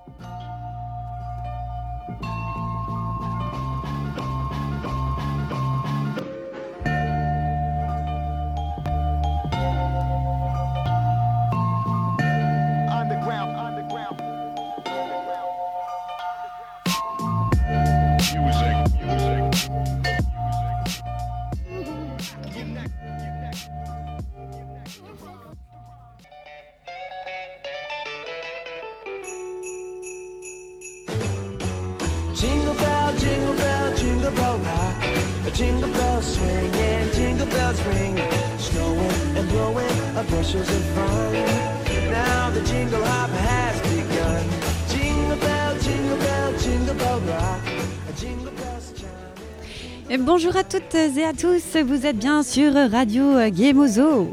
Jingle bell, jingle bell rock. Jingle bells swing and jingle bells ring. Snowing and blowing bushels of fun. Now the jingle hop has begun. Jingle bell, jingle bell rock. Jingle bells chime. Et bonjour à toutes et à tous, vous êtes bien sur Radio Gemozo.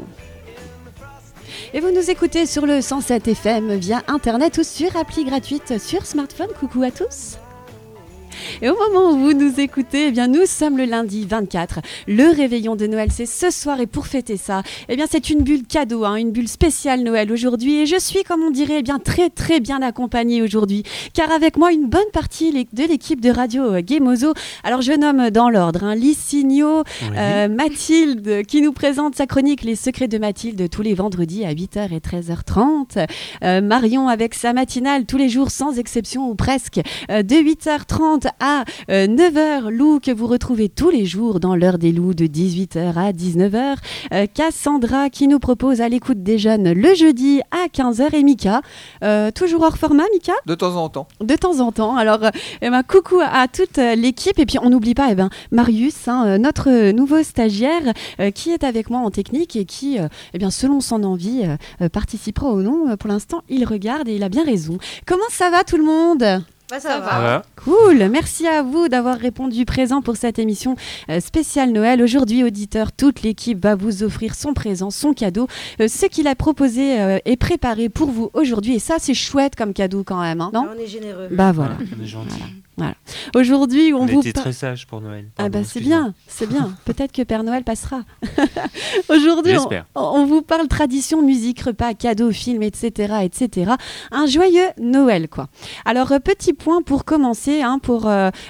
Et vous nous écoutez sur le 107 FM via internet ou sur appli gratuite sur smartphone. Coucou à tous. Et au moment où vous nous écoutez, eh bien nous sommes le lundi 24. Le réveillon de Noël, c'est ce soir, et pour fêter ça, eh bien c'est une bulle cadeau, une bulle spéciale Noël aujourd'hui. Et je suis, comme on dirait, eh bien très très bien accompagnée aujourd'hui, car avec moi une bonne partie de l'équipe de Radio Gemozo. Alors je nomme dans l'ordre Licinio, oui. Mathilde qui nous présente sa chronique Les Secrets de Mathilde tous les vendredis à 8h et 13h30. Marion avec sa matinale tous les jours sans exception ou presque de 8h30 à 9h. Lou que vous retrouvez tous les jours dans l'heure des loups de 18h à 19h. Cassandra qui nous propose à l'écoute des jeunes le jeudi à 15h. Et Mika, toujours hors format, Mika ? De temps en temps. De temps en temps. Alors, coucou à toute l'équipe. Et puis, on n'oublie pas Marius, notre nouveau stagiaire qui est avec moi en technique et qui, selon son envie, participera ou non. Pour l'instant, il regarde et il a bien raison. Comment ça va tout le monde ? Ça va. Cool, merci à vous d'avoir répondu présent pour cette émission spéciale Noël. Aujourd'hui, auditeurs, toute l'équipe va vous offrir son présent, son cadeau. Ce qu'il a proposé et préparé pour vous aujourd'hui. Et ça, c'est chouette comme cadeau quand même. Non ? On est généreux. Voilà. On est gentil. Voilà. Aujourd'hui, on vous était très sage pour Noël. Pardon, c'est bien. Peut-être que Père Noël passera. Aujourd'hui, on vous parle tradition, musique, repas, cadeaux, films, etc., etc. Un joyeux Noël, quoi. Alors, petit point pour commencer, pour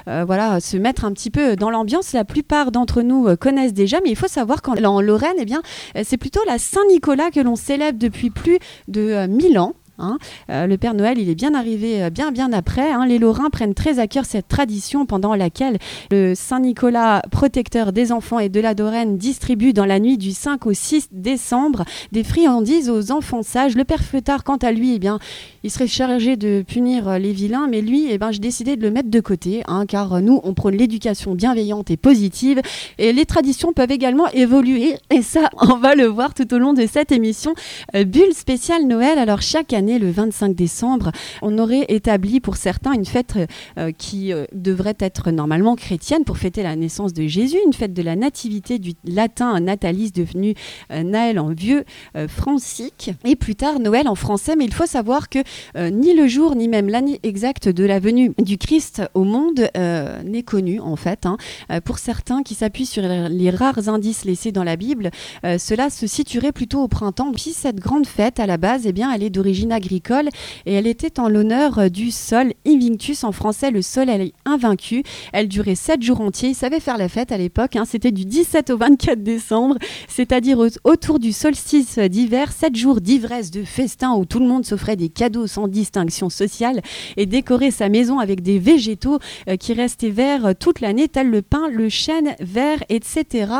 se mettre un petit peu dans l'ambiance. La plupart d'entre nous connaissent déjà, mais il faut savoir qu'en Lorraine, c'est plutôt la Saint-Nicolas que l'on célèbre depuis plus de 1000 ans. Le Père Noël, il est bien arrivé bien après. Les Lorrains prennent très à cœur cette tradition pendant laquelle le Saint-Nicolas, protecteur des enfants et de la Lorraine, distribue dans la nuit du 5 au 6 décembre des friandises aux enfants sages. Le Père Feuillard, quant à lui, il serait chargé de punir les vilains, mais lui, j'ai décidé de le mettre de côté, car nous, on prône l'éducation bienveillante et positive. Et les traditions peuvent également évoluer, et ça, on va le voir tout au long de cette émission. Bulle spéciale Noël. Alors, chaque année, le 25 décembre, on aurait établi pour certains une fête qui devrait être normalement chrétienne pour fêter la naissance de Jésus, une fête de la nativité du latin natalis devenu Naël en vieux francique, et plus tard Noël en français. Mais il faut savoir que ni le jour ni même l'année exacte de la venue du Christ au monde n'est connu en fait. Pour certains qui s'appuient sur les rares indices laissés dans la Bible, cela se situerait plutôt au printemps. Puis cette grande fête à la base, elle est d'origine agricole et elle était en l'honneur du Sol Invictus, en français le soleil invaincu. Elle durait 7 jours entiers. Ils savaient faire la fête à l'époque, c'était du 17 au 24 décembre, c'est-à-dire autour du solstice d'hiver, 7 jours d'ivresse, de festin où tout le monde s'offrait des cadeaux sans distinction sociale et décorait sa maison avec des végétaux qui restaient verts toute l'année, tels le pin, le chêne vert, etc.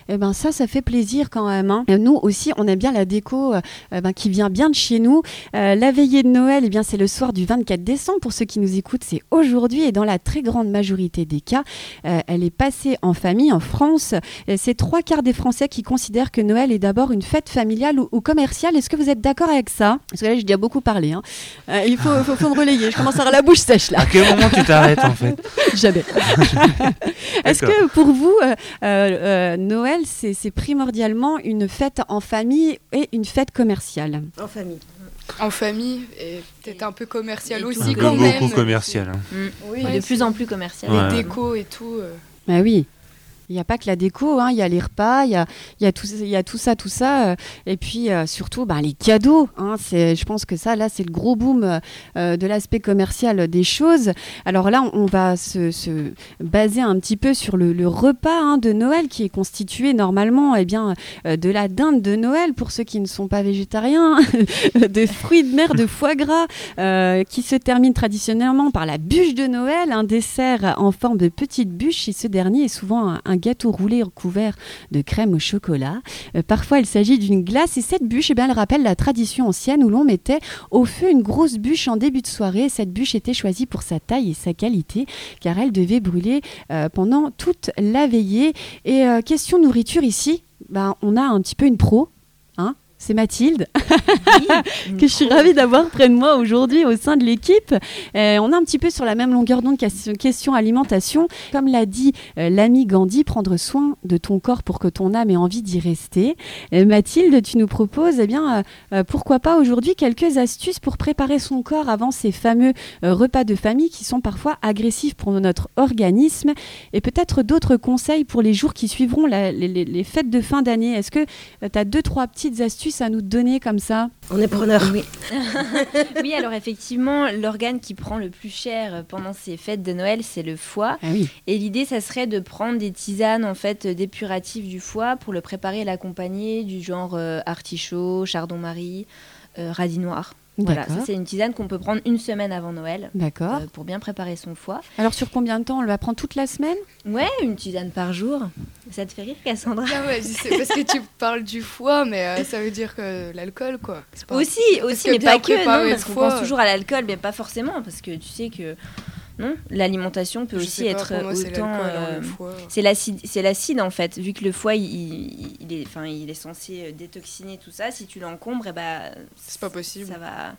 Ça fait plaisir quand même. Nous aussi, on aime bien la déco qui vient bien de chez nous. La veillée de Noël, c'est le soir du 24 décembre. Pour ceux qui nous écoutent, c'est aujourd'hui. Et dans la très grande majorité des cas, elle est passée en famille. En France, c'est 3/4 des Français qui considèrent que Noël est d'abord une fête familiale ou commerciale. Est-ce que vous êtes d'accord avec ça ? Parce que là, j'ai déjà beaucoup parlé. Il faut me relayer. Je commence à avoir la bouche sèche là. À quel moment tu t'arrêtes en fait ? Jamais. Est-ce que pour vous, Noël, c'est primordialement une fête en famille et une fête commerciale ? En famille. En famille et peut-être un peu commercial aussi un quand peu même. Beaucoup commercial. Oui, de plus en plus commercial. Les décos et tout. Bah oui. Il n'y a pas que la déco, il y a les repas, il y a tout ça. Et puis surtout, les cadeaux. Je pense que ça, là, c'est le gros boom de l'aspect commercial des choses. Alors là, on va se baser un petit peu sur le repas de Noël qui est constitué normalement de la dinde de Noël pour ceux qui ne sont pas végétariens, de fruits de mer, de foie gras, qui se termine traditionnellement par la bûche de Noël, un dessert en forme de petite bûche. Et ce dernier est souvent un gâteau roulé recouvert de crème au chocolat. Parfois, il s'agit d'une glace et cette bûche, elle rappelle la tradition ancienne où l'on mettait au feu une grosse bûche en début de soirée. Cette bûche était choisie pour sa taille et sa qualité car elle devait brûler pendant toute la veillée. Et question nourriture ici, on a un petit peu une pro. C'est Mathilde, que je suis ravie d'avoir près de moi aujourd'hui au sein de l'équipe. On est un petit peu sur la même longueur d'onde question alimentation. Comme l'a dit l'ami Gandhi, prendre soin de ton corps pour que ton âme ait envie d'y rester. Mathilde, tu nous proposes, pourquoi pas aujourd'hui, quelques astuces pour préparer son corps avant ces fameux repas de famille qui sont parfois agressifs pour notre organisme et peut-être d'autres conseils pour les jours qui suivront les fêtes de fin d'année. Est-ce que tu as 2-3 petites astuces à nous donner comme ça? On est preneur. Oui. Oui, alors effectivement, l'organe qui prend le plus cher pendant ces fêtes de Noël, c'est le foie. Ah oui. Et l'idée, ça serait de prendre des tisanes en fait dépuratives du foie pour le préparer et l'accompagner, du genre artichaut, chardon-marie, radis noir. Voilà, ça c'est une tisane qu'on peut prendre une semaine avant Noël. D'accord. Pour bien préparer son foie. Alors sur combien de temps? On le va prendre toute la semaine? Ouais, une tisane par jour. Ça te fait rire, Cassandra? Ah ouais, c'est parce que tu parles du foie, mais ça veut dire que l'alcool, quoi. Aussi, que mais bien pas que. Non, le parce qu'on foie, pense toujours à l'alcool, mais pas forcément, parce que tu sais que non, l'alimentation peut aussi être autant. C'est l'acide en fait, vu que le foie il est censé détoxiner tout ça. Si tu l'encombres, c'est pas possible. Ça va.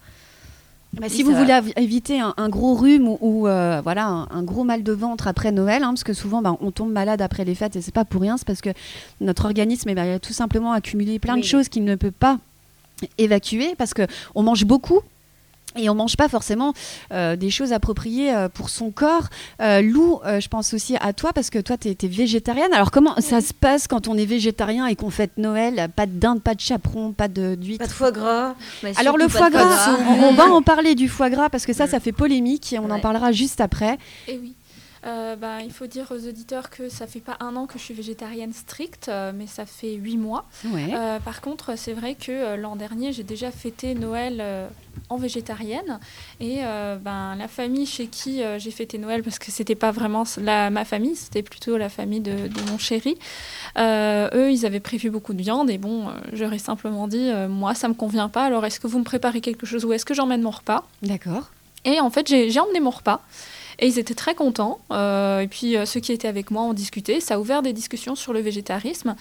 Si vous voulez éviter un gros rhume ou un gros mal de ventre après Noël, parce que souvent on tombe malade après les fêtes et c'est pas pour rien, c'est parce que notre organisme a tout simplement accumulé plein de choses qu'il ne peut pas évacuer parce qu'on mange beaucoup. Et on ne mange pas forcément des choses appropriées pour son corps. Lou, je pense aussi à toi, parce que toi, tu es végétarienne. Alors, comment ça se passe quand on est végétarien et qu'on fête Noël? Pas de dinde, pas de chaperon, pas d'huître? Pas de foie gras. Alors, le foie gras, on va en parler du foie gras, parce que ça fait polémique et on en parlera juste après. Et oui. Il faut dire aux auditeurs que ça fait pas 1 an que je suis végétarienne stricte, mais ça fait 8 mois. Ouais. Par contre, c'est vrai que l'an dernier, j'ai déjà fêté Noël en végétarienne. Et la famille chez qui j'ai fêté Noël, parce que c'était pas vraiment ma famille, c'était plutôt la famille de mon chéri. Eux, ils avaient prévu beaucoup de viande. Et j'aurais simplement dit, moi, ça me convient pas. Alors, est-ce que vous me préparez quelque chose ou est-ce que j'emmène mon repas? D'accord. Et en fait, j'ai emmené mon repas. Et ils étaient très contents. Et puis, ceux qui étaient avec moi ont discuté. Ça a ouvert des discussions sur le végétarisme.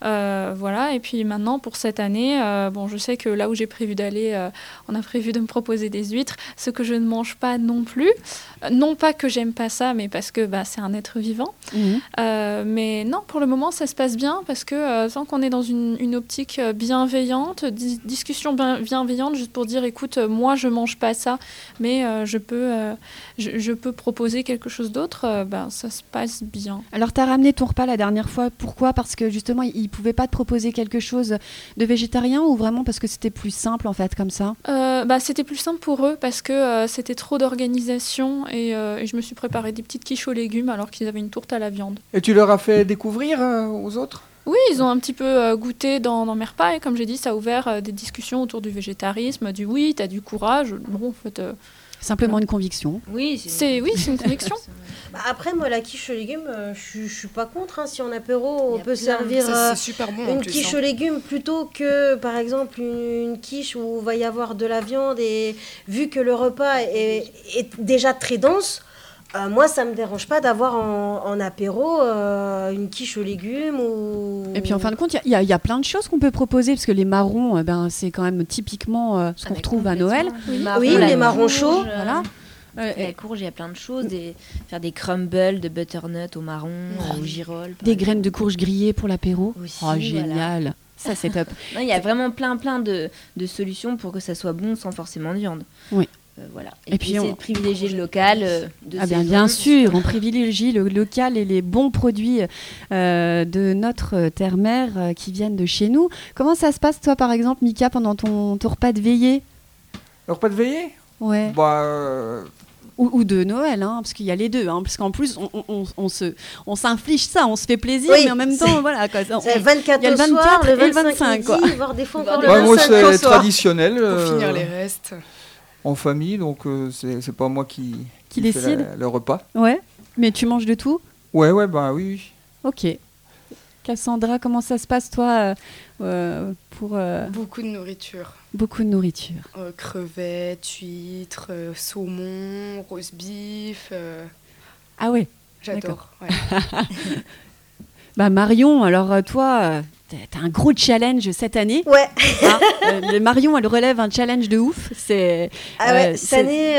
Et puis maintenant, pour cette année, je sais que là où j'ai prévu d'aller, on a prévu de me proposer des huîtres, ce que je ne mange pas non plus. Non pas que j'aime pas ça, mais parce que c'est un être vivant. Mais non, pour le moment, ça se passe bien parce que tant qu'on est dans une optique bienveillante, discussion bienveillante, juste pour dire, écoute, moi, je mange pas ça, mais je peux proposer quelque chose d'autre, ça se passe bien. Alors, tu as ramené ton repas la dernière fois. Pourquoi? Parce que justement, ils ne pouvaient pas te proposer quelque chose de végétarien ou vraiment parce que c'était plus simple, en fait, comme ça? C'était plus simple pour eux parce que c'était trop d'organisation et je me suis préparé des petites quiches aux légumes alors qu'ils avaient une tourte à la viande. Et tu leur as fait découvrir aux autres? Oui, ils ont un petit peu goûté dans mes repas et comme j'ai dit, ça a ouvert des discussions autour du végétarisme, du oui, t'as du courage. Bon, en fait... Simplement une conviction. Oui, c'est une conviction. Après, moi, la quiche aux légumes, je suis pas contre. Si en apéro, on peut servir super bon, une quiche aux légumes plutôt que, par exemple, une quiche où il va y avoir de la viande. Et vu que le repas est déjà très dense, moi, ça me dérange pas d'avoir en apéro une quiche aux légumes. Et puis, en fin de compte, il y a plein de choses qu'on peut proposer, parce que les marrons, c'est quand même typiquement ce qu'on retrouve à Noël. Oui, les marrons chauds. Voilà. La courge, il y a plein de choses. Faire des crumbles de butternut au marron, au girolles. Des graines de courge grillées pour l'apéro. Aussi, génial. Voilà. Ça, c'est top. Il y a vraiment plein de solutions pour que ça soit bon sans forcément de viande. Oui. Voilà. Et puis essayer de privilégier le local. Bien sûr, on privilégie le local et les bons produits de notre terre-mère qui viennent de chez nous. Comment ça se passe, toi, par exemple, Mika, pendant ton repas de veillée ? Le repas de veillée ? Ouais. Ou de Noël, hein, parce qu'il y a les deux, parce qu'en plus on s'inflige ça, on se fait plaisir, mais en même temps, voilà quoi. C'est le 24 il y a le 24 et le 25, midi, quoi. Voire des fois encore le 25 moi, c'est au soir. traditionnel. Pour finir les restes. En famille, donc c'est pas moi qui décide le repas. Ouais, mais tu manges de tout ? Ouais, oui. Ok. Cassandra, comment ça se passe, toi, pour... Beaucoup de nourriture. Beaucoup de nourriture. Crevettes, huîtres, saumon, roast beef. Ah ouais. J'adore. Ouais. Marion, alors toi, t'as un gros challenge cette année. Ouais. Marion, elle relève un challenge de ouf. Cette année,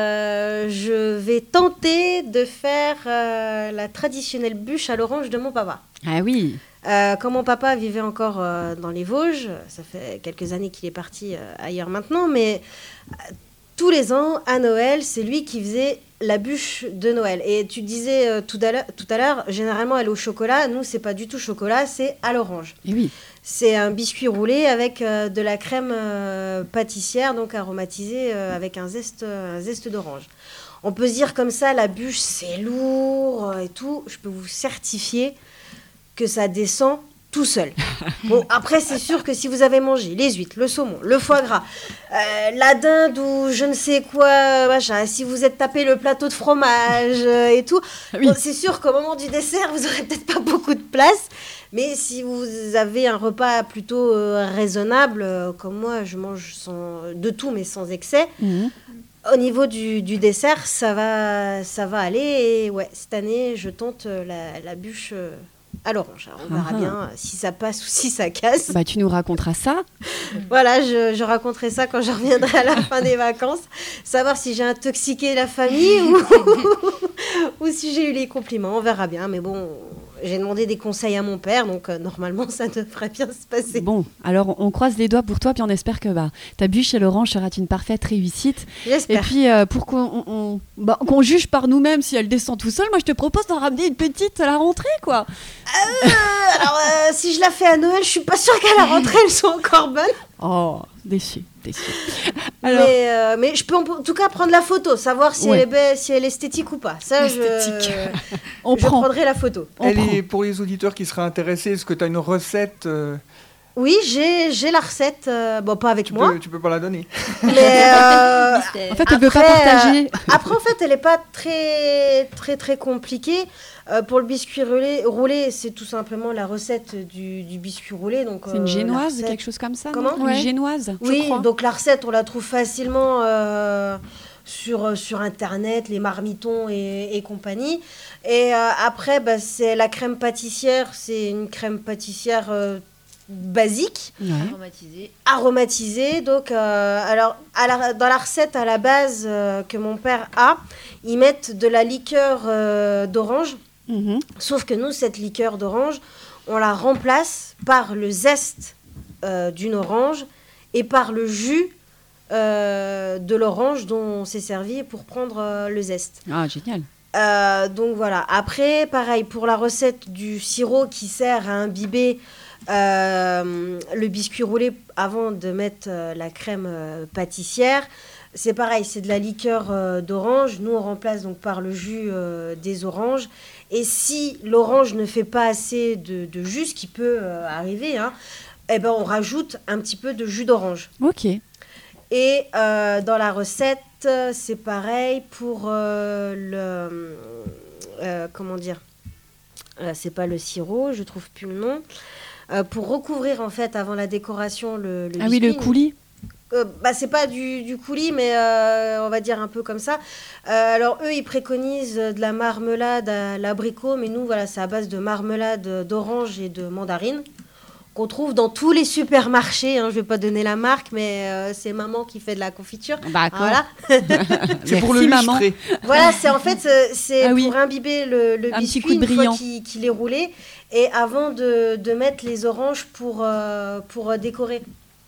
je vais tenter de faire la traditionnelle bûche à l'orange de mon papa. Ah oui. Quand mon papa vivait encore dans les Vosges, ça fait quelques années qu'il est parti ailleurs maintenant, mais tous les ans, à Noël, c'est lui qui faisait la bûche de Noël. Et tu disais tout à l'heure, généralement elle est au chocolat. Nous, c'est pas du tout chocolat, c'est à l'orange. Et oui. C'est un biscuit roulé avec de la crème pâtissière, donc aromatisée avec un zeste d'orange. On peut se dire comme ça, la bûche, c'est lourd et tout. Je peux vous certifier que ça descend tout seul. Bon, après, c'est sûr que si vous avez mangé les huîtres, le saumon, le foie gras, la dinde ou je ne sais quoi, machin, si vous êtes tapé le plateau de fromage et tout, oui. Bon, c'est sûr qu'au moment du dessert, vous n'aurez peut-être pas beaucoup de place. Mais si vous avez un repas plutôt raisonnable, comme moi, je mange de tout, mais sans excès, au niveau du dessert, ça va aller. Et ouais, cette année, je tente la bûche à l'orange. Alors, on verra bien si ça passe ou si ça casse. Tu nous raconteras ça. Voilà, je raconterai ça quand je reviendrai à la fin des vacances. Savoir si j'ai intoxiqué la famille ou si j'ai eu les compliments. On verra bien. Mais bon, j'ai demandé des conseils à mon père, donc normalement, ça devrait bien se passer. Bon, alors on croise les doigts pour toi, puis on espère que ta bûche à l'orange sera une parfaite réussite. J'espère. Et puis, pour qu'on juge par nous-mêmes si elle descend tout seul, moi, je te propose d'en ramener une petite à la rentrée, quoi. Alors, si je la fais à Noël, je suis pas sûre qu'à la rentrée, elles sont encore bonnes. Oh, déçu. Alors... Mais je peux en tout cas prendre la photo, savoir si elle est esthétique ou pas. Ça, je prendrai la photo. Pour les auditeurs qui seraient intéressés, est-ce que tu as une recette Oui, j'ai la recette. Pas avec moi. Tu peux pas la donner. Mais en fait, elle veut pas partager. Après, en fait, elle est pas très très très compliquée. Pour le biscuit roulé, c'est tout simplement la recette du biscuit roulé. Donc, c'est une génoise, quelque chose comme ça. Comment ? Une génoise. Oui, donc la recette, on la trouve facilement sur Internet, les marmitons et compagnie. Et après, c'est la crème pâtissière. C'est une crème pâtissière basique, aromatisée. Donc, alors, dans la recette à la base que mon père a, ils mettent de la liqueur d'orange. Sauf que nous, cette liqueur d'orange, on la remplace par le zeste d'une orange et par le jus de l'orange dont on s'est servi pour prendre le zeste. Ah, génial. Donc voilà. Après, pareil, pour la recette du sirop qui sert à imbiber le biscuit roulé avant de mettre la crème pâtissière, c'est pareil, c'est de la liqueur d'orange. Nous, on remplace donc par le jus des oranges. Et si l'orange ne fait pas assez de jus, ce qui peut arriver, on rajoute un petit peu de jus d'orange. Ok. Et dans la recette, c'est pareil pour comment dire, c'est pas le sirop, je trouve plus le nom. Pour recouvrir en fait avant la décoration le biscuit. Oui, le coulis. C'est pas du coulis, mais on va dire un peu comme ça. Alors eux, ils préconisent de la marmelade à l'abricot, mais nous, voilà, c'est à base de marmelade d'orange et de mandarine qu'on trouve dans tous les supermarchés. Je vais pas donner la marque, mais c'est maman qui fait de la confiture. Voilà. C'est pour le lustrer. Voilà, c'est pour imbiber le biscuit une fois qu'il est roulé, et avant de mettre les oranges pour décorer.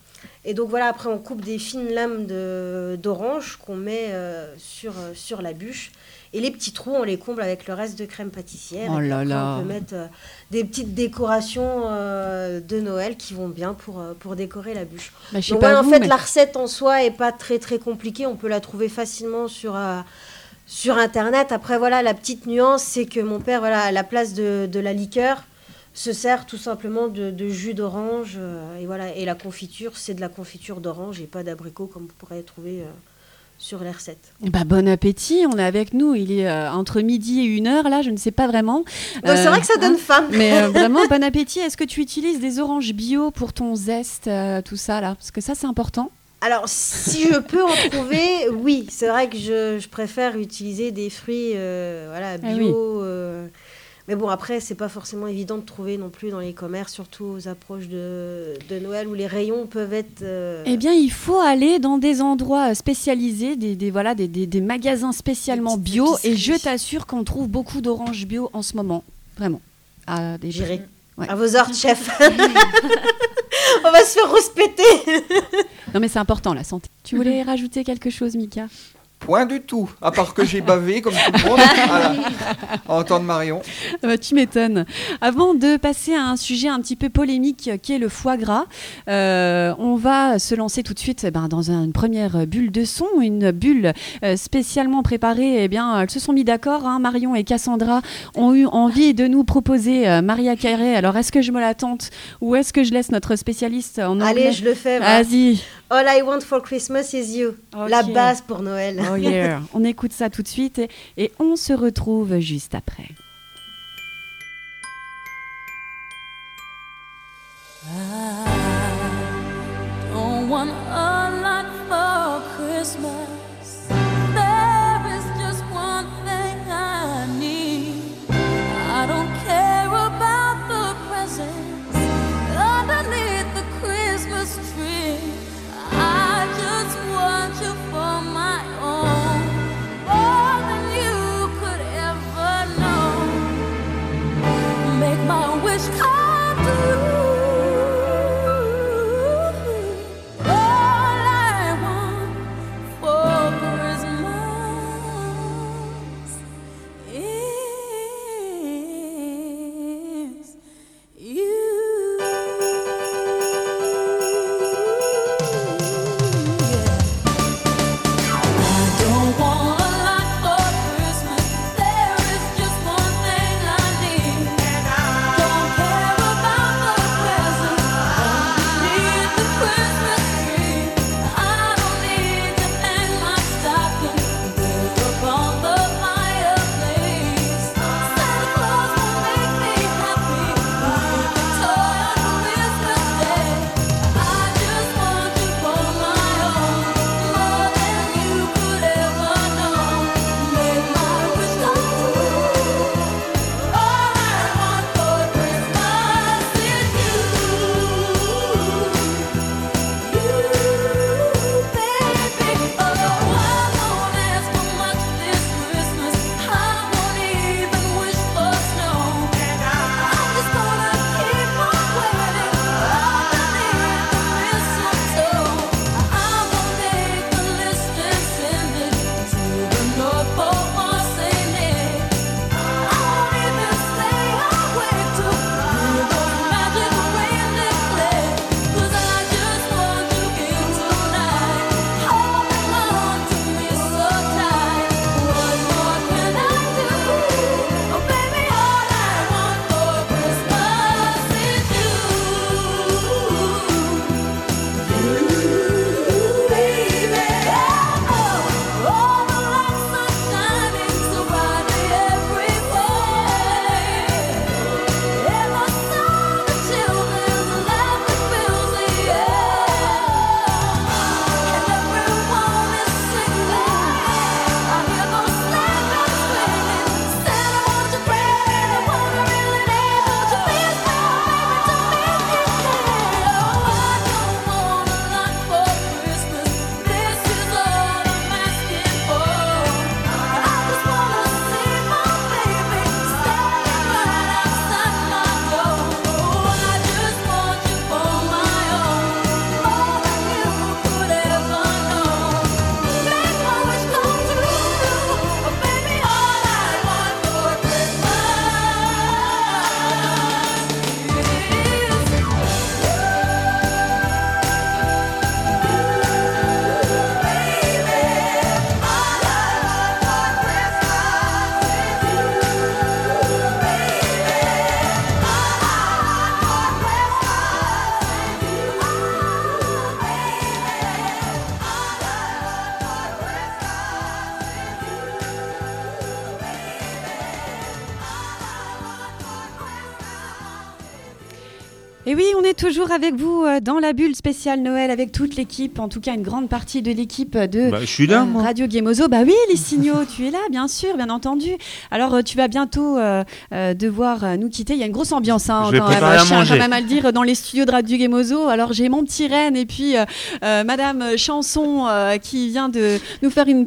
Et donc voilà, après on coupe des fines lames d'orange qu'on met sur la bûche. Et les petits trous, on les comble avec le reste de crème pâtissière. Oh là là. On peut mettre des petites décorations de Noël qui vont bien pour décorer la bûche. Bah, donc voilà, en fait, la recette en soi est pas très très compliquée. On peut la trouver facilement sur Internet. Après voilà, la petite nuance, c'est que mon père, voilà, à la place de la liqueur, se sert tout simplement de jus d'orange. Et voilà, et la confiture, c'est de la confiture d'orange et pas d'abricot comme vous pourrez trouver sur les recettes. Bah, bon appétit, on est avec nous, il est entre midi et 1h là, je ne sais pas vraiment. C'est vrai que ça donne faim. Mais vraiment, bon appétit. Est-ce que tu utilises des oranges bio pour ton zeste, tout ça là? Parce que ça c'est important. Alors, si je peux en trouver, oui. C'est vrai que je préfère utiliser des fruits bio. Oui. Mais bon, après, c'est pas forcément évident de trouver non plus dans les commerces, surtout aux approches de Noël où les rayons peuvent être... Eh bien, il faut aller dans des endroits spécialisés, des magasins spécialement bio. Et je t'assure qu'on trouve beaucoup d'oranges bio en ce moment. Vraiment. J'irai. Ouais. À vos ordres, chef. On va se faire respecter. Non, mais c'est important, la santé. Tu voulais rajouter quelque chose, Mika? Point du tout, à part que j'ai bavé comme tout le monde à entendre Marion. Bah, tu m'étonnes. Avant de passer à un sujet un petit peu polémique qui est le foie gras, on va se lancer tout de suite dans une première bulle de son, une bulle spécialement préparée. Eh bien, elles se sont mis d'accord, hein, Marion et Cassandra ont eu envie de nous proposer Mariah Carey. Alors, est-ce que je me la tente ou est-ce que je laisse notre spécialiste en anglais? Allez, je le fais. Vas-y. All I want for Christmas is you. Okay. La base pour Noël. Oh yeah. On écoute ça tout de suite et on se retrouve juste après. I don't want a lot for Christmas. There is just one thing I need. I don't care about the presents underneath the Christmas tree. I just want you for my own, more than you could ever know. Et oui, on est toujours avec vous dans la bulle spéciale Noël avec toute l'équipe, en tout cas une grande partie de l'équipe de je suis là, moi. Radio Gemozo. Bah oui, les signaux, tu es là, bien sûr, bien entendu. Alors, tu vas bientôt devoir nous quitter. Il y a une grosse ambiance, hein, je vais préparer à manger. Quand même à le dire, dans les studios de Radio Gemozo. Alors, j'ai mon petit Reine et puis Madame Chanson qui vient de nous faire un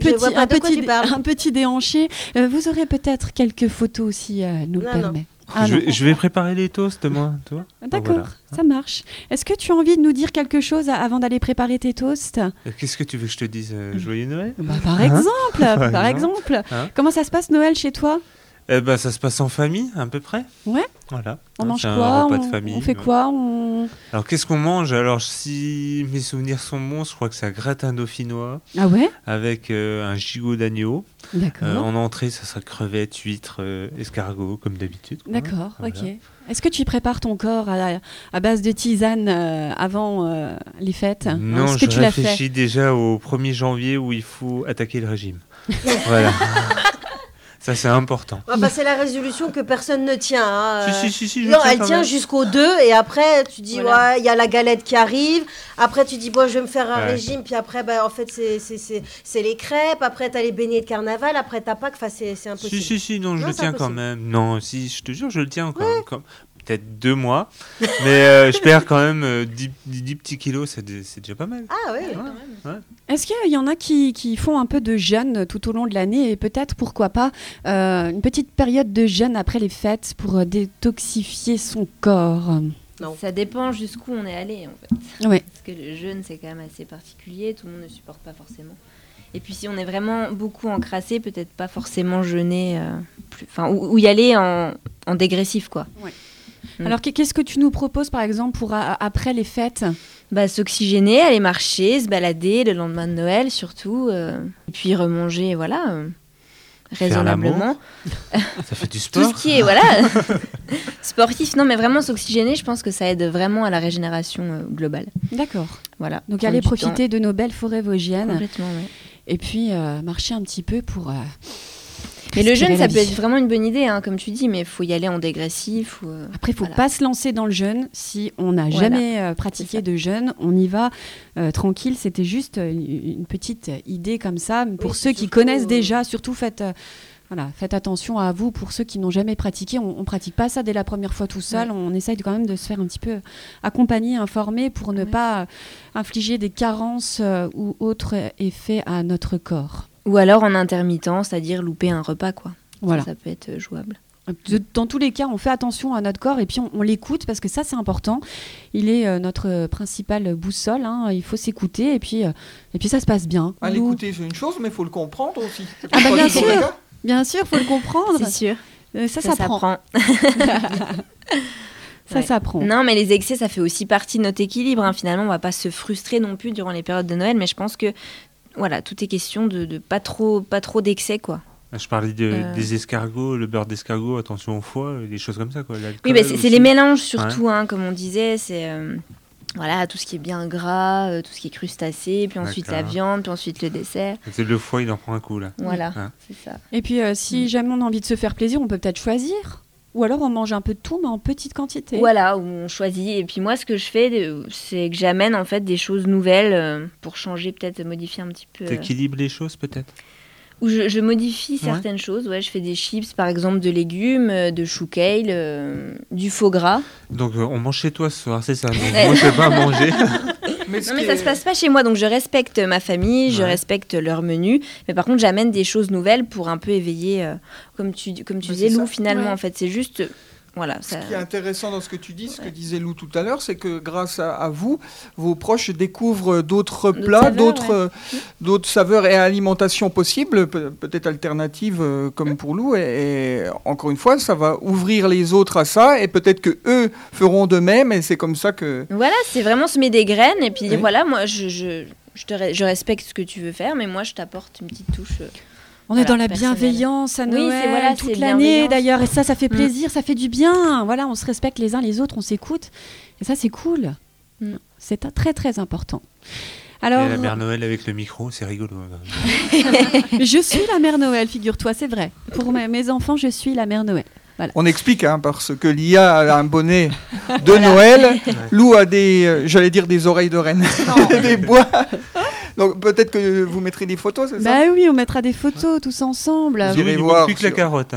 petit déhanché. Vous aurez peut-être quelques photos si nous le permet. Je vais préparer les toasts, moi. Toi. D'accord, voilà. Ça marche. Est-ce que tu as envie de nous dire quelque chose avant d'aller préparer tes toasts ? Qu'est-ce que tu veux que je te dise ? Joyeux Noël ? Par exemple. Comment ça se passe Noël chez toi ? Ça se passe en famille, à peu près. Ouais. Voilà. On mange quoi ? Un repas de famille. On fait quoi ? Alors, qu'est-ce qu'on mange ? Alors, si mes souvenirs sont bons, je crois que c'est un gratin dauphinois. Ah ouais ? Avec un gigot d'agneau. D'accord. En entrée, ça sera crevettes, huîtres, escargots, comme d'habitude. D'accord, voilà. Ok. Est-ce que tu prépares ton corps à base de tisane avant les fêtes ? Non, je réfléchis déjà au 1er janvier où il faut attaquer le régime. Voilà. Ça, c'est important. C'est la résolution que personne ne tient. Hein. Si, non, elle tient jusqu'au 2 et après, tu dis, il y a la galette qui arrive. Après, tu dis, je vais me faire un régime. Puis après, en fait, c'est les crêpes. Après, tu as les beignets de carnaval. Après, tu n'as pas que c'est impossible. Si, non, je le tiens quand même. Non, si, je te jure, je le tiens quand même. Peut-être 2 mois. Mais je perds quand même 10 petits kilos. C'est déjà pas mal. Ah oui, quand même. Est-ce qu'il y en a qui font un peu de jeûne tout au long de l'année et peut-être, pourquoi pas, une petite période de jeûne après les fêtes pour détoxifier son corps ? Non. Ça dépend jusqu'où on est allé, en fait. Oui. Parce que le jeûne, c'est quand même assez particulier. Tout le monde ne supporte pas forcément. Et puis, si on est vraiment beaucoup encrassé, peut-être pas forcément jeûner, ou y aller en dégressif, quoi. Oui. Alors, qu'est-ce que tu nous proposes, par exemple, pour après les fêtes ? S'oxygéner, aller marcher, se balader le lendemain de Noël, surtout. Et puis remanger, raisonnablement. Ça fait du sport. Tout ce qui est, sportif. Non, mais vraiment s'oxygéner, je pense que ça aide vraiment à la régénération globale. D'accord. Voilà. Donc, aller profiter de nos belles forêts vosgiennes. Complètement, oui. Et puis, marcher un petit peu pour... Mais le jeûne, ça peut être vraiment une bonne idée, hein, comme tu dis, mais il faut y aller en dégressif. Après, il ne faut pas se lancer dans le jeûne si on n'a jamais pratiqué de jeûne. On y va tranquille. C'était juste une petite idée comme ça. Pour ceux qui connaissent déjà, surtout faites attention à vous. Pour ceux qui n'ont jamais pratiqué, on ne pratique pas ça dès la première fois tout seul. On essaye quand même de se faire un petit peu accompagner, informer pour ne pas infliger des carences ou autres effets à notre corps. Ou alors en intermittent, c'est-à-dire louper un repas, quoi. Voilà. Ça peut être jouable. Dans tous les cas, on fait attention à notre corps et puis on l'écoute parce que ça, c'est important. Il est notre principale boussole. Hein. Il faut s'écouter et puis ça se passe bien. L'écouter, c'est une chose, mais il faut le comprendre aussi. Bien sûr, il faut le comprendre. C'est sûr. Ça s'apprend. Ça s'apprend. Non, mais les excès, ça fait aussi partie de notre équilibre. Hein. Finalement, on ne va pas se frustrer non plus durant les périodes de Noël, mais je pense que tout est question de pas trop d'excès, quoi. Je parlais des escargots, le beurre d'escargot, attention au foie, des choses comme ça, quoi. Oui, c'est les mélanges surtout, hein, comme on disait, c'est tout ce qui est bien gras, tout ce qui est crustacé, puis ensuite la viande, puis ensuite le dessert. C'est le foie, il en prend un coup, là. Voilà, c'est ça. Et puis, si jamais on a envie de se faire plaisir, on peut peut-être choisir. Ou alors on mange un peu de tout, mais en petite quantité. Voilà, où on choisit. Et puis moi, ce que je fais, c'est que j'amène en fait des choses nouvelles pour changer, peut-être modifier un petit peu. T'équilibres les choses, peut-être ? Où je modifie certaines choses. Ouais, je fais des chips, par exemple, de légumes, de chou kale, du faux gras. Donc on mange chez toi ce soir, c'est ça ? Donc, moi, je ne vais pas manger. Mais ça se passe pas chez moi, donc je respecte ma famille, je respecte leur menu, mais par contre j'amène des choses nouvelles pour un peu éveiller, comme tu disais, Lou, finalement, en fait, c'est juste... Ce qui est intéressant dans ce que tu dis, ce que disait Lou tout à l'heure, c'est que grâce à vous, vos proches découvrent d'autres plats, d'autres saveurs et alimentations possibles, peut-être alternatives comme pour Lou. Et encore une fois, ça va ouvrir les autres à ça et peut-être qu'eux feront de même et c'est comme ça que... Voilà, c'est vraiment semer des graines et puis moi je respecte ce que tu veux faire, mais moi je t'apporte une petite touche... On est dans la bienveillance à Noël, toute l'année d'ailleurs, et ça fait plaisir, ça fait du bien. Voilà, on se respecte les uns les autres, on s'écoute, et ça c'est cool. C'est très très important. Alors, et la mère Noël avec le micro, c'est rigolo. Je suis la mère Noël, figure-toi, c'est vrai. Pour mes enfants, je suis la mère Noël. Voilà. On explique, parce que Lia a un bonnet de Noël, Lou a j'allais dire des oreilles de reine, des bois. Donc peut-être que vous mettrez des photos, c'est ça ? Bah oui, on mettra des photos tous ensemble. Vous irez voir plus que la carotte.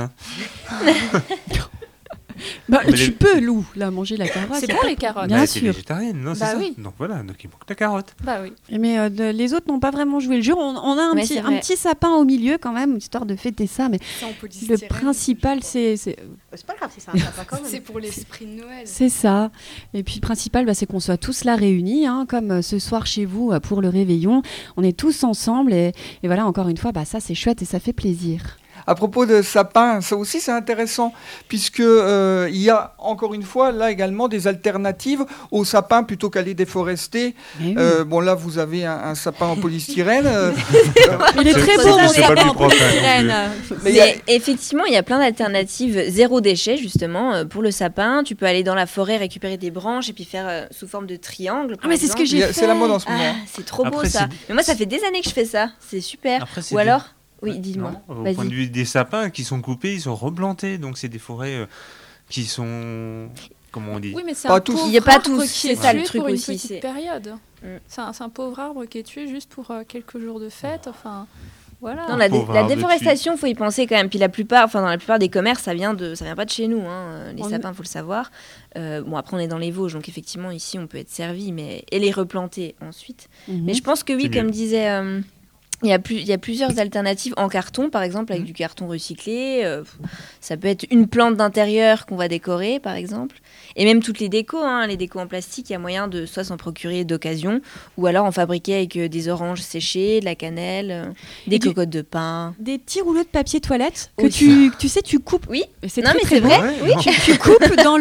Tu peux, Lou, là, manger la carotte. C'est bon, les carottes. Bien sûr. sûr. C'est végétarienne, non, c'est ça. Oui. Donc voilà, donc il manque la carotte. Bah oui. Mais les autres n'ont pas vraiment joué le jeu. On a un petit sapin au milieu quand même, histoire de fêter ça. Mais le principal, c'est pas grave, c'est ça, un sapin quand même. C'est pour l'esprit de Noël. C'est ça. Et puis le principal, c'est qu'on soit tous là réunis, comme ce soir chez vous pour le réveillon. On est tous ensemble et voilà, encore une fois, ça c'est chouette et ça fait plaisir. À propos de sapin, ça aussi c'est intéressant, puisque il y a encore une fois là également des alternatives au sapin plutôt qu'à les déforester. Oui. Bon là vous avez un sapin en polystyrène. Il est très beau mon sapin en polystyrène. Mais effectivement il y a plein d'alternatives zéro déchet justement pour le sapin. Tu peux aller dans la forêt récupérer des branches et puis faire sous forme de triangle. Mais c'est ce que j'ai fait. C'est la mode en ce moment. C'est trop beau ça. Mais moi ça fait des années que je fais ça. C'est super. Ou alors oui, dis-moi. Au point de vue des sapins qui sont coupés, ils sont replantés. Donc, c'est des forêts qui sont... Comment on dit ? Oui, mais c'est pas tous. Il n'y a pas tous. C'est ça le truc pour aussi. Une petite période. C'est un pauvre arbre qui est tué juste pour quelques jours de fête. Enfin, voilà. Non, la déforestation, il faut y penser quand même. Puis dans la plupart des commerces, ça vient pas de chez nous. Les sapins, il faut le savoir. Bon, après, on est dans les Vosges. Donc, effectivement, ici, on peut être servi. Et les replanter ensuite. Mais je pense que oui, comme disait... Il y a plusieurs alternatives en carton, par exemple, avec du carton recyclé. Ça peut être une plante d'intérieur qu'on va décorer, par exemple. Et même toutes les décos en plastique, il y a moyen de soit s'en procurer d'occasion, ou alors en fabriquer avec des oranges séchées, de la cannelle, des cocottes de pain. Des petits rouleaux de papier toilette que tu coupes. Oui, c'est très vrai. Oui. Tu coupes dans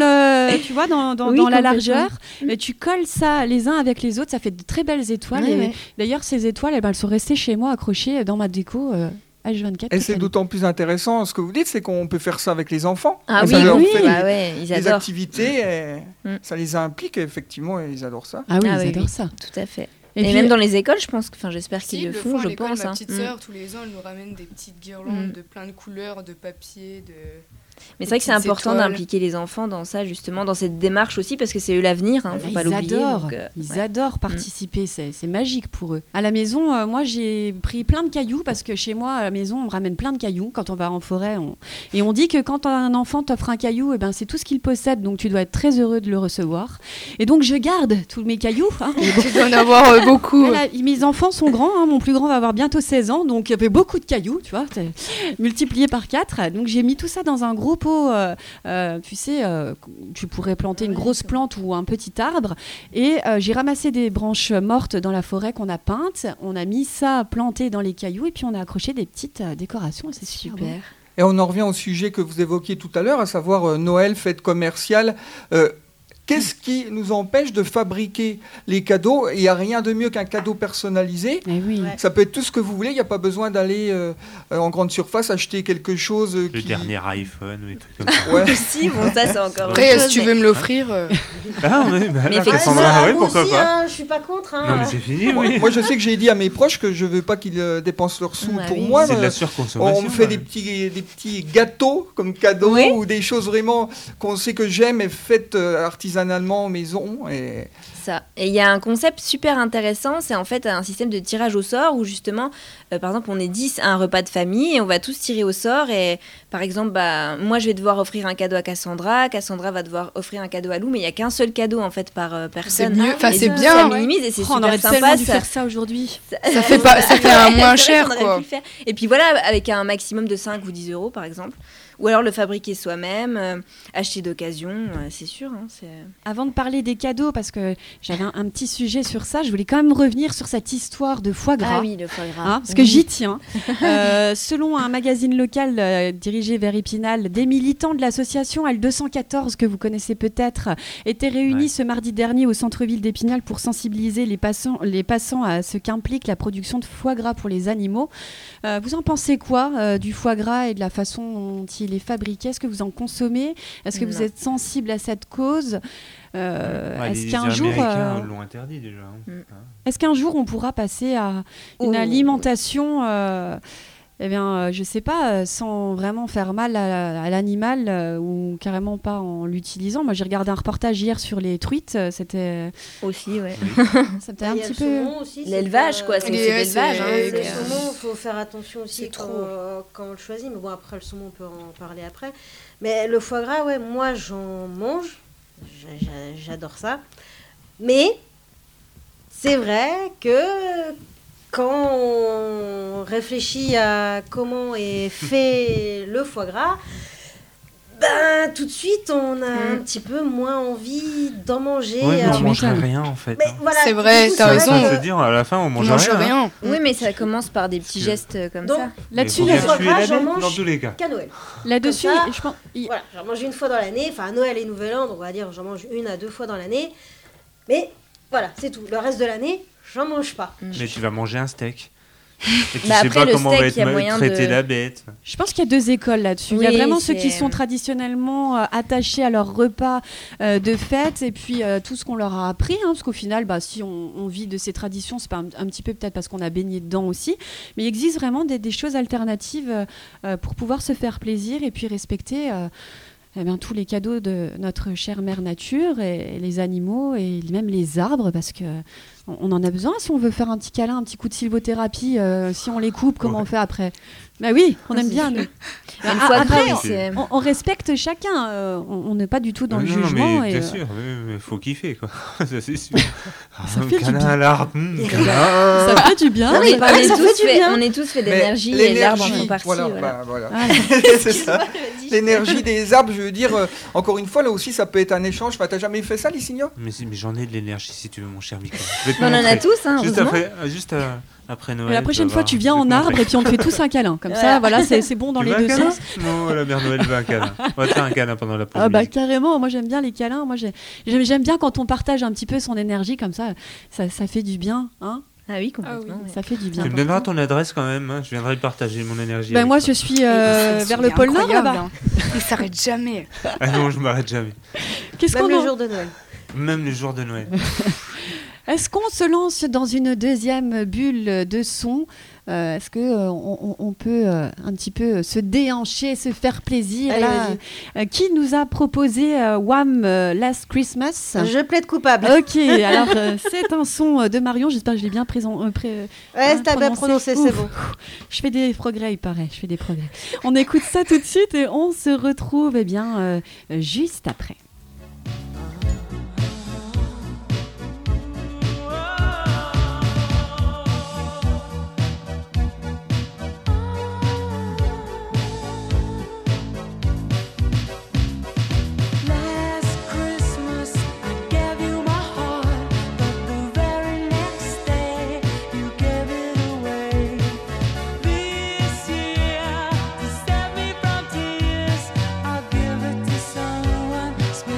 la largeur, et tu colles ça les uns avec les autres. Ça fait de très belles étoiles. D'ailleurs, ces étoiles, elles sont restées chez moi accrochées dans ma déco. H24. Et c'est d'autant plus intéressant, ce que vous dites, c'est qu'on peut faire ça avec les enfants. Ah oui, ils adorent. Des activités, ça les implique, effectivement, et ils adorent ça. Ah oui, ils adorent ça. Tout à fait. Et puis, même dans les écoles, j'espère qu'ils le font, je pense. Ma petite sœur, tous les ans, elle nous ramène des petites guirlandes de plein de couleurs, de papier, de... Mais c'est vrai que c'est important d'impliquer les enfants dans ça, justement, dans cette démarche aussi, parce que c'est eux l'avenir, faut pas l'oublier. Ils adorent participer, c'est magique pour eux. À la maison, moi j'ai pris plein de cailloux, parce que chez moi, à la maison, on me ramène plein de cailloux quand on va en forêt. Et on dit que quand un enfant t'offre un caillou, c'est tout ce qu'il possède, donc tu dois être très heureux de le recevoir. Et donc je garde tous mes cailloux. Tu dois en avoir beaucoup. Voilà, mes enfants sont grands, mon plus grand va avoir bientôt 16 ans, donc il y avait beaucoup de cailloux, tu vois, multiplié par 4. Donc j'ai mis tout ça dans un gros pot, tu pourrais planter une grosse plante ou un petit arbre, et j'ai ramassé des branches mortes dans la forêt qu'on a peintes, on a mis ça planté dans les cailloux et puis on a accroché des petites décorations, c'est super. Et on en revient au sujet que vous évoquiez tout à l'heure, à savoir Noël, fête commerciale. Qu'est-ce qui nous empêche de fabriquer les cadeaux ? Il n'y a rien de mieux qu'un cadeau personnalisé. Ça peut être tout ce que vous voulez. Il n'y a pas besoin d'aller en grande surface acheter quelque chose. Le dernier iPhone ou des trucs comme ça. Si, bon, ça c'est encore. Après, si tu veux me l'offrir. Mais effectivement, pourquoi pas. Je suis pas contre. Non, mais c'est fini. Moi, je sais que j'ai dit à mes proches que je ne veux pas qu'ils dépensent leurs sous pour moi. C'est de la surconsommation. On me fait des petits gâteaux comme cadeaux ou des choses vraiment qu'on sait que j'aime et faites artisanalement maison. Et il y a un concept super intéressant, c'est en fait un système de tirage au sort où justement, par exemple, on est 10 à un repas de famille et on va tous tirer au sort. Et par exemple, moi je vais devoir offrir un cadeau à Cassandra va devoir offrir un cadeau à Lou, mais il n'y a qu'un seul cadeau en fait par personne. C'est mieux, c'est bien. Ça minimise et c'est super on aurait sympa. Tellement dû faire ça aujourd'hui. Ça fait un moins cher, quoi. Et puis voilà, avec un maximum de 5 ou 10 euros par exemple. Ou alors le fabriquer soi-même, acheter d'occasion, c'est sûr. Avant de parler des cadeaux, parce que j'avais un petit sujet sur ça, je voulais quand même revenir sur cette histoire de foie gras. Ah oui, le foie gras. Parce que j'y tiens. Selon un magazine local dirigé vers Épinal, des militants de l'association L214, que vous connaissez peut-être, étaient réunis ce mardi dernier au centre-ville d'Épinal pour sensibiliser les passants à ce qu'implique la production de foie gras pour les animaux. Vous en pensez quoi du foie gras et de la façon dont il est fabriqué ? Est-ce que vous en consommez ? Est-ce que vous êtes sensible à cette cause ? Est-ce qu'un jour, Américains l'ont interdit déjà. Est-ce qu'un jour on pourra passer à une alimentation je sais pas, sans vraiment faire mal à l'animal ou carrément pas en l'utilisant. Moi, j'ai regardé un reportage hier sur les truites, c'était... Aussi, ouais. C'était un petit peu... L'élevage, quoi, c'est l'élevage. Le saumon, il faut faire attention aussi quand on le choisit. Mais bon, après, le saumon, on peut en parler après. Mais le foie gras, ouais, moi, j'en mange. J'adore ça. Mais c'est vrai que quand on réfléchit à comment est fait le foie gras, tout de suite, on a un petit peu moins envie d'en manger. Oui, mais on ne mangerait rien, en fait. Voilà, c'est vrai, t'as raison. Ça veut dire, à la fin, on mange rien. Oui, mais ça commence par des petits gestes comme ça. Là-dessus, le foie gras, j'en mange dans tous les cas. qu'à Noël. Là-dessus, je pense... Voilà, j'en mange une fois dans l'année. Enfin, Noël et Nouvel An, donc on va dire j'en mange 1 à 2 fois dans l'année. Mais voilà, c'est tout. Le reste de l'année, j'en mange pas. Mais tu vas manger un steak. Et tu sais après, pas comment va être traiter la bête. Je pense qu'il y a 2 écoles là-dessus. Il y a vraiment ceux qui sont traditionnellement attachés à leur repas de fête et puis tout ce qu'on leur a appris. Parce qu'au final, si on vit de ces traditions, c'est pas un petit peu peut-être parce qu'on a baigné dedans aussi. Mais il existe vraiment des choses alternatives pour pouvoir se faire plaisir et puis respecter... tous les cadeaux de notre chère mère nature et les animaux et même les arbres parce que on en a besoin si on veut faire un petit câlin, un petit coup de sylvothérapie, si on les coupe, comment on fait après ? Oui, on aime bien. Nous. Après, on respecte chacun. On n'est pas du tout dans le jugement. Bien sûr, il faut kiffer, quoi. Ça, c'est sûr. Ça fait du bien. À l'arbre. Ça fait du bien. On est tous fait d'énergie et l'arbre en font partie. Voilà. C'est ça. L'énergie des arbres, je veux dire, encore une fois, là aussi, ça peut être un échange. T'as jamais fait ça, Lysinia ? Mais j'en ai de l'énergie, si tu veux, mon cher Mika. On en a tous, hein. Juste après Noël. La prochaine fois, tu viens en arbre et puis on te fait tous un câlin. Comme ça, voilà, c'est bon dans les deux sens. Non, la mère Noël veut un câlin. On va te faire un câlin pendant la pause. Carrément, moi j'aime bien les câlins. Moi j'aime bien quand on partage un petit peu son énergie comme ça. Ça fait du bien, hein. Ah oui, complètement. Ça fait du bien. Tu me donneras ton adresse quand même, hein. Je viendrai partager mon énergie. Moi, je suis vers le pôle Nord là-bas. Il s'arrête jamais. Ah non, je m'arrête jamais. Même le jour de Noël. Même le jour de Noël. Est-ce qu'on se lance dans une deuxième bulle de son ? Est-ce qu'on peut un petit peu se déhancher, se faire plaisir ? Allez, qui nous a proposé Wham! Last Christmas ? Je plaide coupable. Ok, alors c'est un son de Marion, j'espère que je l'ai bien t'as bien prononcé, c'est bon. Je fais des progrès, il paraît, je fais des progrès. On écoute ça tout de suite et on se retrouve juste après. Someone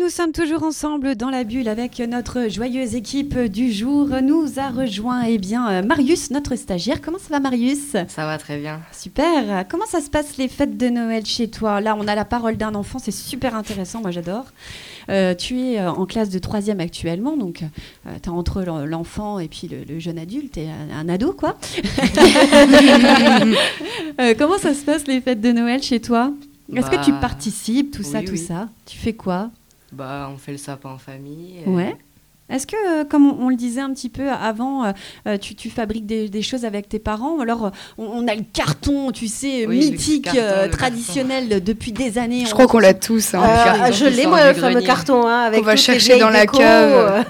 nous sommes toujours ensemble dans la bulle avec notre joyeuse équipe du jour. Nous a rejoint Marius, notre stagiaire. Comment ça va, Marius ? Ça va très bien. Super. Comment ça se passe les fêtes de Noël chez toi ? Là, on a la parole d'un enfant, c'est super intéressant, moi j'adore. Tu es en classe de 3e actuellement, donc tu es entre l'enfant et puis le jeune adulte, et un ado, quoi. Comment ça se passe les fêtes de Noël chez toi ? Est-ce que tu participes, tout ça ? Tu fais quoi ? On fait le sapin en famille. Ouais. Est-ce que, comme on le disait un petit peu avant, tu fabriques des choses avec tes parents ? Alors, on a le carton, tu sais, mythique, traditionnel depuis des années. Je crois qu'on l'a tous. Hein. Je l'ai, moi, le fameux carton. Avec on va chercher dans la cave.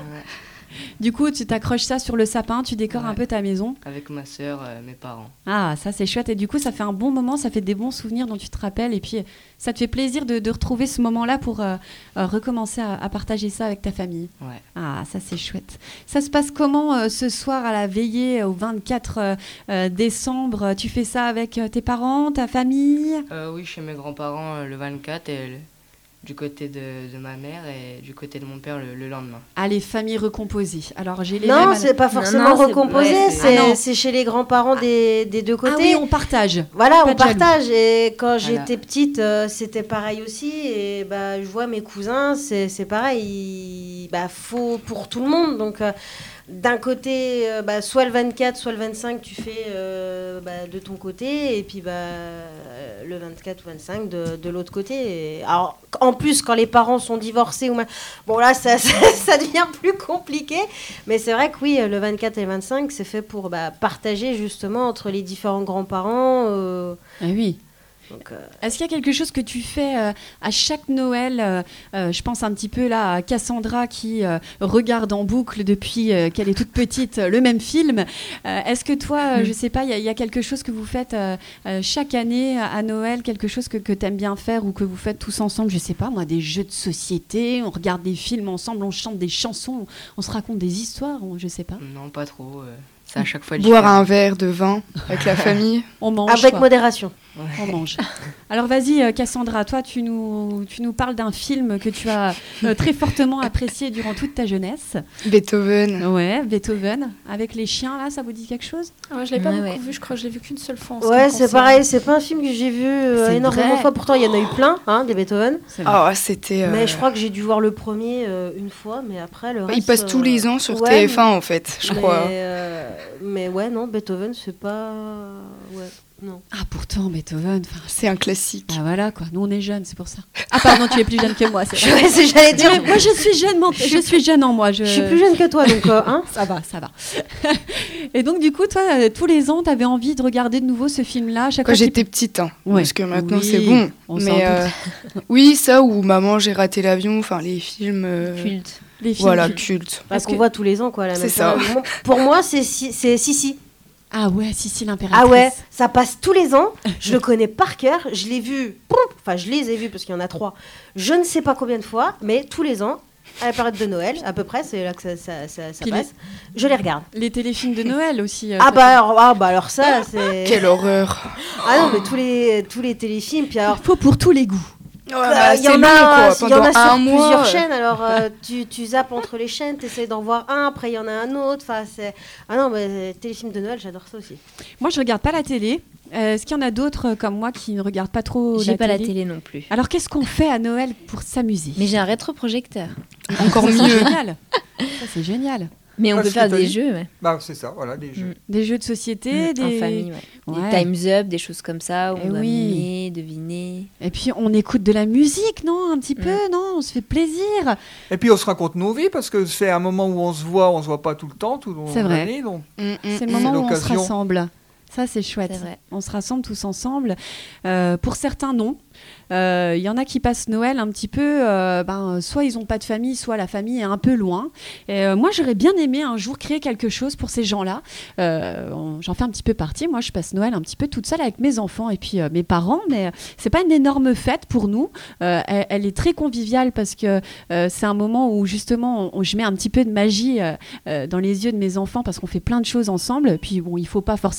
Du coup, tu t'accroches ça sur le sapin, tu décores un peu ta maison. Avec ma sœur, mes parents. Ah, ça c'est chouette. Et du coup, ça fait un bon moment, ça fait des bons souvenirs dont tu te rappelles. Et puis, ça te fait plaisir de retrouver ce moment-là pour recommencer à partager ça avec ta famille. Ouais. Ah, ça c'est chouette. Ça se passe comment ce soir à la veillée au 24 décembre ? Tu fais ça avec tes parents, ta famille ? Oui, chez mes grands-parents le 24 et du côté de ma mère et du côté de mon père le lendemain. Ah, les familles recomposées. Alors, j'ai les Non, c'est pas forcément recomposé, c'est chez les grands-parents des deux côtés. Ah oui, on partage. Voilà, on partage. Et quand j'étais petite, c'était pareil aussi. Et je vois mes cousins, c'est pareil. Faut pour tout le monde. Donc, d'un côté, soit le 24, soit le 25, tu fais de ton côté. Et puis, le 24 ou 25 de l'autre côté. Et, alors, en plus, quand les parents sont divorcés, bon là, ça devient plus compliqué. Mais c'est vrai que oui, le 24 et le 25, c'est fait pour partager justement entre les différents grands-parents. Ah oui. Donc, est-ce qu'il y a quelque chose que tu fais à chaque Noël je pense un petit peu là à Cassandra qui regarde en boucle depuis qu'elle est toute petite le même film. Est-ce que toi, je sais pas, il y a quelque chose que vous faites chaque année à Noël, quelque chose que tu aimes bien faire ou que vous faites tous ensemble ? Je sais pas, moi, des jeux de société, on regarde des films ensemble, on chante des chansons, on se raconte des histoires, je sais pas. Non, pas trop. C'est à chaque fois boire un verre de vin avec la famille. On mange. Avec modération. Ouais. On mange. Alors vas-y Cassandra, toi tu nous parles d'un film que tu as très fortement apprécié durant toute ta jeunesse. Beethoven. Ouais, Beethoven. Avec les chiens là, ça vous dit quelque chose ? Ouais, je l'ai pas beaucoup vu, je crois que je l'ai vu qu'une seule fois. Ouais, c'est pareil, c'est pas un film que j'ai vu énormément de fois. Pourtant il y en a eu plein, des Beethoven. C'était. Mais je crois que j'ai dû voir le premier une fois, mais après le reste. Il passe tous les ans sur TF1 en fait, je crois. Mais ouais, non, Beethoven c'est pas. Ouais. Non. Ah pourtant Beethoven, c'est un classique. Ah voilà quoi, nous on est jeunes, c'est pour ça. Ah pardon, tu es plus jeune que moi. J'allais dire. Moi je suis jeune en moi. Je suis plus jeune que toi donc Ça va. Et donc du coup toi tous les ans t'avais envie de regarder de nouveau ce film-là quand j'étais petite, parce que maintenant c'est bon. Mais oui, ça ou Maman j'ai raté l'avion, enfin les films cultes. Les films cultes. Parce qu'on voit tous les ans quoi. C'est ça. Pour moi c'est Sissi. Ah ouais, Sissi l'impératrice. Ah ouais, ça passe tous les ans. Je le connais par cœur. Je l'ai vu. Enfin, je les ai vus parce qu'il y en a 3. Je ne sais pas combien de fois, mais tous les ans, à la période de Noël, à peu près, c'est là que ça passe. Je les regarde. Les téléfilms de Noël aussi. Alors ça, c'est. Quelle horreur. Ah non, mais tous les téléfilms. Puis alors. Faut pour tous les goûts. Il y en a sur plusieurs chaînes, alors tu zappes entre les chaînes, tu essaies d'en voir un, après il y en a un autre. Ah non, mais téléfilms de Noël, j'adore ça aussi. Moi, je regarde pas la télé. Est-ce qu'il y en a d'autres comme moi qui ne regardent pas trop la télé ? J'ai pas la télé non plus. Alors, qu'est-ce qu'on fait à Noël pour s'amuser ? Mais j'ai un rétroprojecteur. Encore mieux. C'est génial. Ça, c'est génial. Mais on peut faire des jeux, c'est ça, voilà, des jeux. Des jeux de société, en famille, des Time's Up, des choses comme ça, où on va mimer, deviner. Et puis on écoute de la musique, non ? Un petit peu, non ? On se fait plaisir. Et puis on se raconte nos vies, parce que c'est un moment où on se voit pas tout le temps, tout l'année. Donc c'est le moment où on se rassemble. Ça, c'est chouette. C'est vrai. On se rassemble tous ensemble. Pour certains, non. Il y en a qui passent Noël un petit peu, soit ils n'ont pas de famille, soit la famille est un peu loin. Et moi, j'aurais bien aimé un jour créer quelque chose pour ces gens-là. J'en fais un petit peu partie. Moi, je passe Noël un petit peu toute seule avec mes enfants et puis mes parents, mais c'est pas une énorme fête pour nous. Elle est très conviviale parce que c'est un moment où justement je mets un petit peu de magie dans les yeux de mes enfants parce qu'on fait plein de choses ensemble. Puis bon, il faut pas forcément être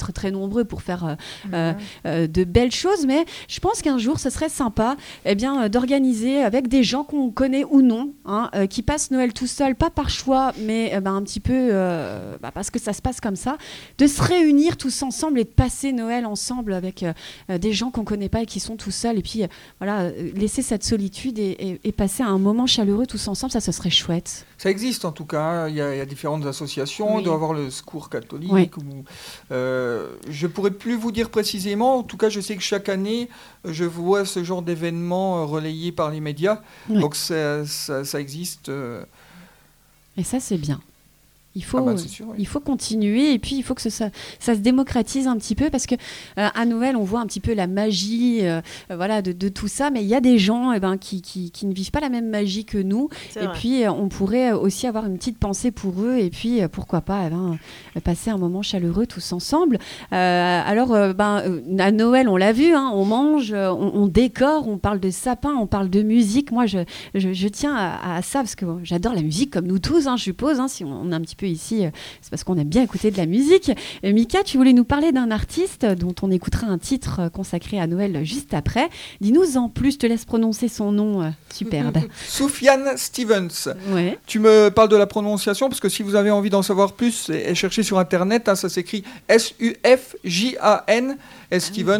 être très nombreux pour faire de belles choses, mais je pense qu'un jour, ce serait sympa d'organiser avec des gens qu'on connaît ou non, qui passent Noël tout seul, pas par choix, mais un petit peu parce que ça se passe comme ça, de se réunir tous ensemble et de passer Noël ensemble avec des gens qu'on connaît pas et qui sont tout seuls, et puis laisser cette solitude et passer un moment chaleureux tous ensemble, ça, ce serait chouette. Ça existe en tout cas, il y a différentes associations, oui. Il doit y avoir le Secours catholique. Oui. Je ne pourrais plus vous dire précisément, en tout cas je sais que chaque année, je vois ce genre d'événements relayés par les médias, oui. Donc ça existe. Et ça, c'est bien. Il faut, c'est sûr, oui. Il faut continuer, et puis il faut que ça se démocratise un petit peu, parce que à Noël on voit un petit peu la magie de tout ça, mais il y a des gens qui ne vivent pas la même magie que nous, et puis on pourrait aussi avoir une petite pensée pour eux, et puis pourquoi pas passer un moment chaleureux tous ensemble. Alors à Noël on l'a vu, on mange, on décore, on parle de sapin, on parle de musique. Moi je tiens à ça, parce que j'adore la musique comme nous tous, je suppose, si on a un petit peu ici, c'est parce qu'on aime bien écouter de la musique. Mika, tu voulais nous parler d'un artiste dont on écoutera un titre consacré à Noël juste après. Dis-nous en plus, je te laisse prononcer son nom superbe. Sufjan Stevens. Ouais. Tu me parles de la prononciation, parce que si vous avez envie d'en savoir plus, cherchez sur Internet, ça s'écrit Sufjan, Stevens,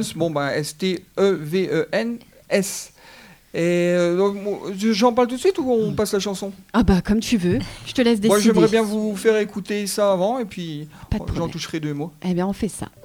Stevens. Et j'en parle tout de suite ou on passe la chanson ? Ah bah comme tu veux, je te laisse décider. Moi j'aimerais bien vous faire écouter ça avant, et puis j'en toucherai 2 mots. Eh bien on fait ça.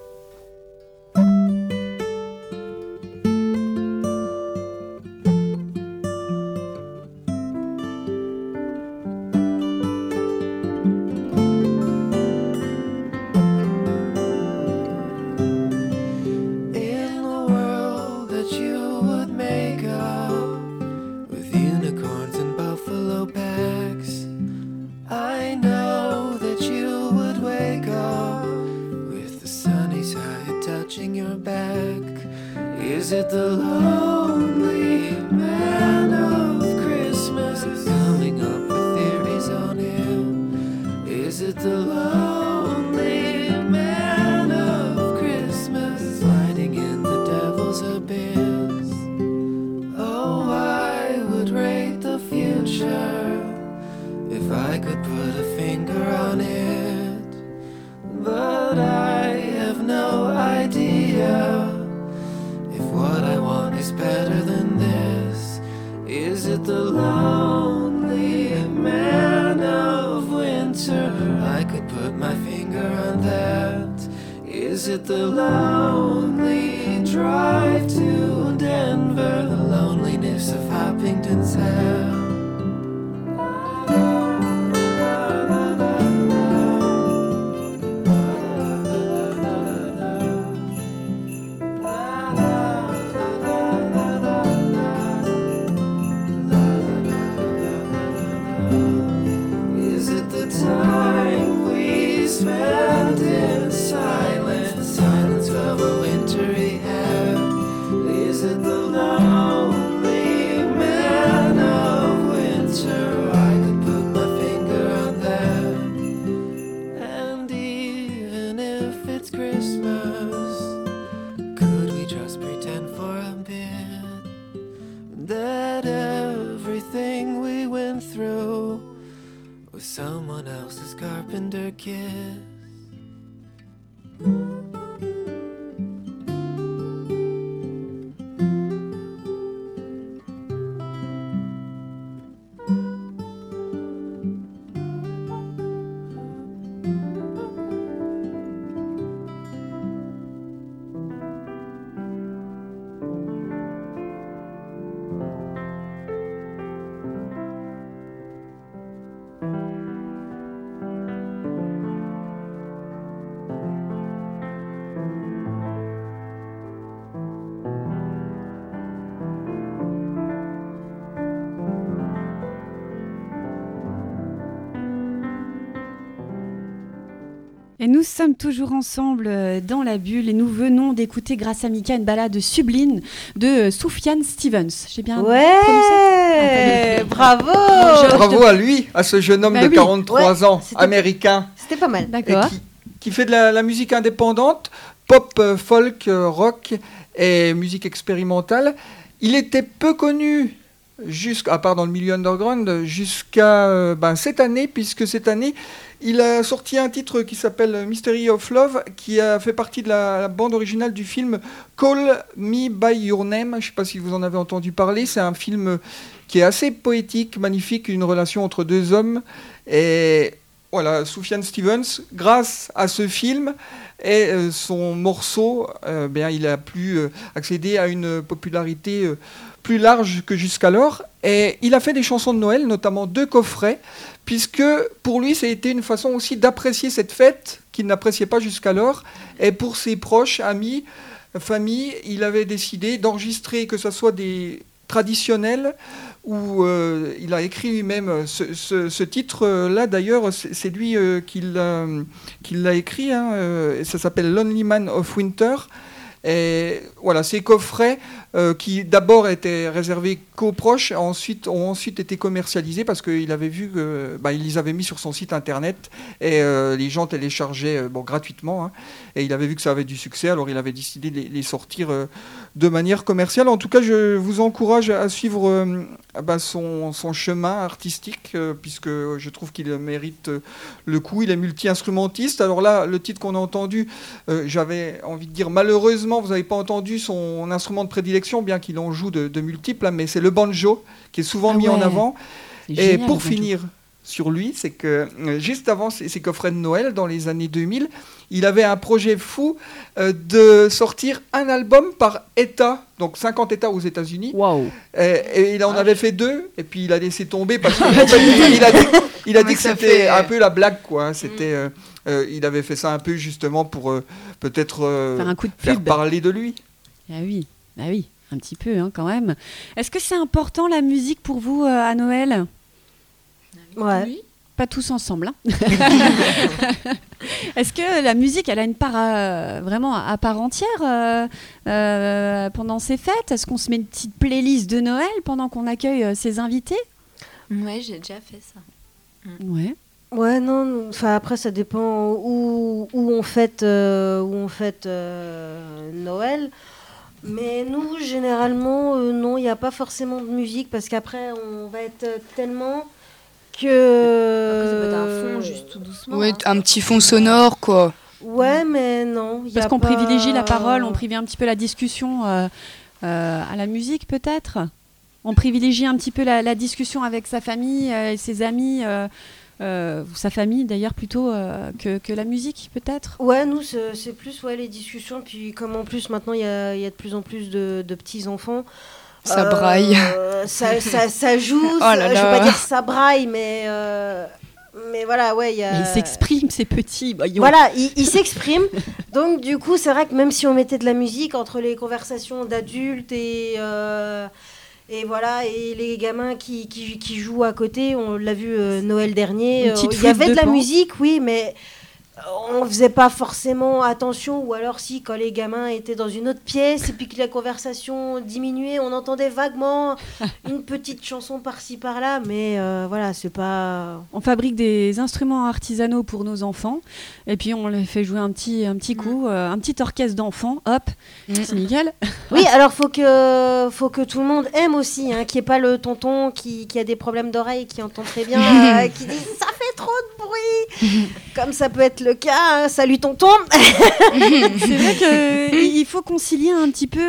Is it the lonely man of Christmas coming up with theories on him? Is it the lonely man of Christmas sliding in the devil's abyss? Oh, I would rate the future if I could put a finger on it, but I have no idea if what I want is better than this. Is it the lonely man of winter? I could put my finger on that. Is it the lonely drive to Denver? The loneliness of Hoppington Town? Time we spend in silence of a wintry air. Is it the lonely man of winter? I could put my finger on that. And even if it's Christmas, could we just pretend for a bit that everything we went through with someone else's carpenter kiss? Et nous sommes toujours ensemble dans la bulle, et nous venons d'écouter grâce à Mika une balade sublime de Sufjan Stevens. J'ai bien prononcé. Bravo. Bravo à lui, à ce jeune homme de 43 ans, américain. C'était pas mal. D'accord. qui fait de la musique indépendante, pop, folk, rock et musique expérimentale. Il était peu connu, à part dans le milieu underground, jusqu'à cette année, puisque cette année, il a sorti un titre qui s'appelle Mystery of Love, qui a fait partie de la bande originale du film Call Me By Your Name. Je ne sais pas si vous en avez entendu parler. C'est un film qui est assez poétique, magnifique, une relation entre deux hommes. Et voilà, Sufjan Stevens, grâce à ce film et son morceau, il a pu accéder à une popularité plus large que jusqu'alors. Et il a fait des chansons de Noël, notamment 2 coffrets, puisque pour lui, ça a été une façon aussi d'apprécier cette fête qu'il n'appréciait pas jusqu'alors. Et pour ses proches, amis, famille, il avait décidé d'enregistrer, que ce soit des traditionnels, où il a écrit lui-même ce titre-là. D'ailleurs, c'est lui qui l'a écrit, et ça s'appelle Lonely Man of Winter. Et voilà, ces coffrets qui d'abord étaient réservés qu'aux proches, ont ensuite été commercialisés parce qu'il avait vu il les avait mis sur son site internet et les gens téléchargeaient gratuitement. Et il avait vu que ça avait du succès, alors il avait décidé de les sortir de manière commerciale. En tout cas, je vous encourage à suivre son chemin artistique, puisque je trouve qu'il mérite le coup. Il est multi-instrumentiste. Alors là, le titre qu'on a entendu, j'avais envie de dire, malheureusement, vous n'avez pas entendu son instrument de prédilection, bien qu'il en joue de multiples, mais c'est le banjo, qui est souvent mis en avant. Et génial, pour finir sur lui, c'est que juste avant ses coffrets de Noël, dans les années 2000, il avait un projet fou de sortir un album par État, donc 50 États aux États-Unis. Wow. Et il en avait fait 2, et puis il a laissé tomber parce qu'il a dit que c'était un peu la blague, quoi. C'était, il avait fait ça un peu justement pour peut-être faire parler de lui. Ah oui, un petit peu quand même. Est-ce que c'est important la musique pour vous à Noël ? Ouais. Oui. Pas tous ensemble. Est-ce que la musique, elle a une part vraiment à part entière pendant ces fêtes ? Est-ce qu'on se met une petite playlist de Noël pendant qu'on accueille ses invités ? Ouais, j'ai déjà fait ça. Ouais. Ouais, non. Enfin, après, ça dépend où on fête Noël. Mais nous, généralement, non, il n'y a pas forcément de musique parce qu'après, on va être tellement que... Après, ça peut être un fond juste tout doucement. Ouais, un petit fond sonore, quoi. Ouais, mais non. Parce qu'on privilégie la parole, on privilégie un petit peu la discussion à la musique, peut-être. On privilégie un petit peu la discussion avec sa famille et ses amis, sa famille d'ailleurs plutôt que la musique, peut-être. Ouais, nous, c'est plus les discussions. Puis comme en plus, maintenant, il y a de plus en plus de petits-enfants. Ça braille. Ça joue. Oh là là. Je vais pas dire ça braille, mais voilà, ouais. Il s'exprime, c'est petit. Voilà, il s'exprime. Donc, du coup, c'est vrai que même si on mettait de la musique entre les conversations d'adultes et voilà, et les gamins qui jouent à côté, on l'a vu Noël dernier. Il y avait de la musique, oui, mais on faisait pas forcément attention, ou alors si, quand les gamins étaient dans une autre pièce et puis que la conversation diminuait, on entendait vaguement une petite chanson par-ci par-là, mais voilà, c'est pas... On fabrique des instruments artisanaux pour nos enfants et puis on les fait jouer un petit coup, un petit orchestre d'enfants, hop, c'est nickel. Oui, alors faut que tout le monde aime aussi, qu'il n'y ait pas le tonton qui a des problèmes d'oreille, qui entend très bien, qui dit « ça fait trop de bruit !» Comme ça peut être le cas, salut tonton. C'est vrai qu'il faut concilier un petit peu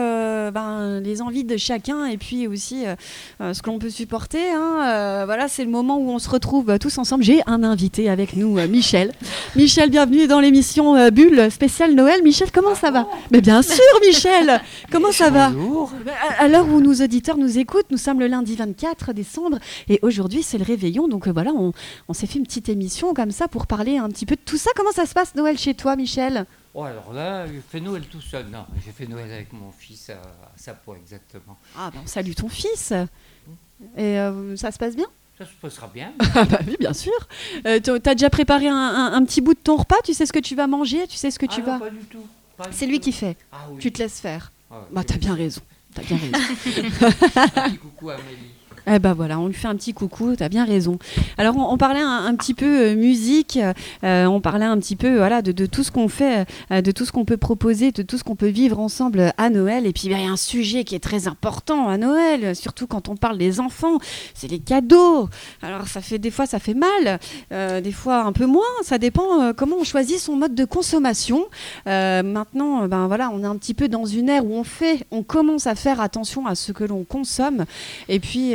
les envies de chacun et puis aussi ce que l'on peut supporter. Voilà, c'est le moment où on se retrouve tous ensemble. J'ai un invité avec nous, Michel. Michel, bienvenue dans l'émission Bulle spéciale Noël. Michel, comment ça va ? Mais bien sûr, Michel. Comment ça va ? Bonjour. À l'heure où nos auditeurs nous écoutent, nous sommes le lundi 24 décembre et aujourd'hui c'est le réveillon. Donc voilà, on s'est fait une petite émission comme ça pour parler un petit peu de tout ça. Comment ça se passe Noël chez toi, Michel ? Oh, alors là, j'ai fait Noël tout seul. Non, j'ai fait Noël avec mon fils à Sapo, exactement. Ah, ben salue ton fils. Et ça se passe bien ? Ça se passera bien. Ah bah oui, bien sûr. T'as déjà préparé un petit bout de ton repas ? Tu sais ce que tu vas manger ? Tu sais ce que tu vas... Non, pas du tout. C'est lui qui fait. Ah, oui. Tu te laisses faire. Ah, bah t'as bien raison. Un petit coucou à Amélie. Eh ben voilà, on lui fait un petit coucou, t'as bien raison. Alors on parlait un petit peu musique, on parlait un petit peu de tout ce qu'on fait, de tout ce qu'on peut proposer, de tout ce qu'on peut vivre ensemble à Noël. Et puis il y a un sujet qui est très important à Noël, surtout quand on parle des enfants, c'est les cadeaux. Alors des fois ça fait mal, des fois un peu moins, ça dépend comment on choisit son mode de consommation. Maintenant, on est un petit peu dans une ère où on commence à faire attention à ce que l'on consomme. Et puis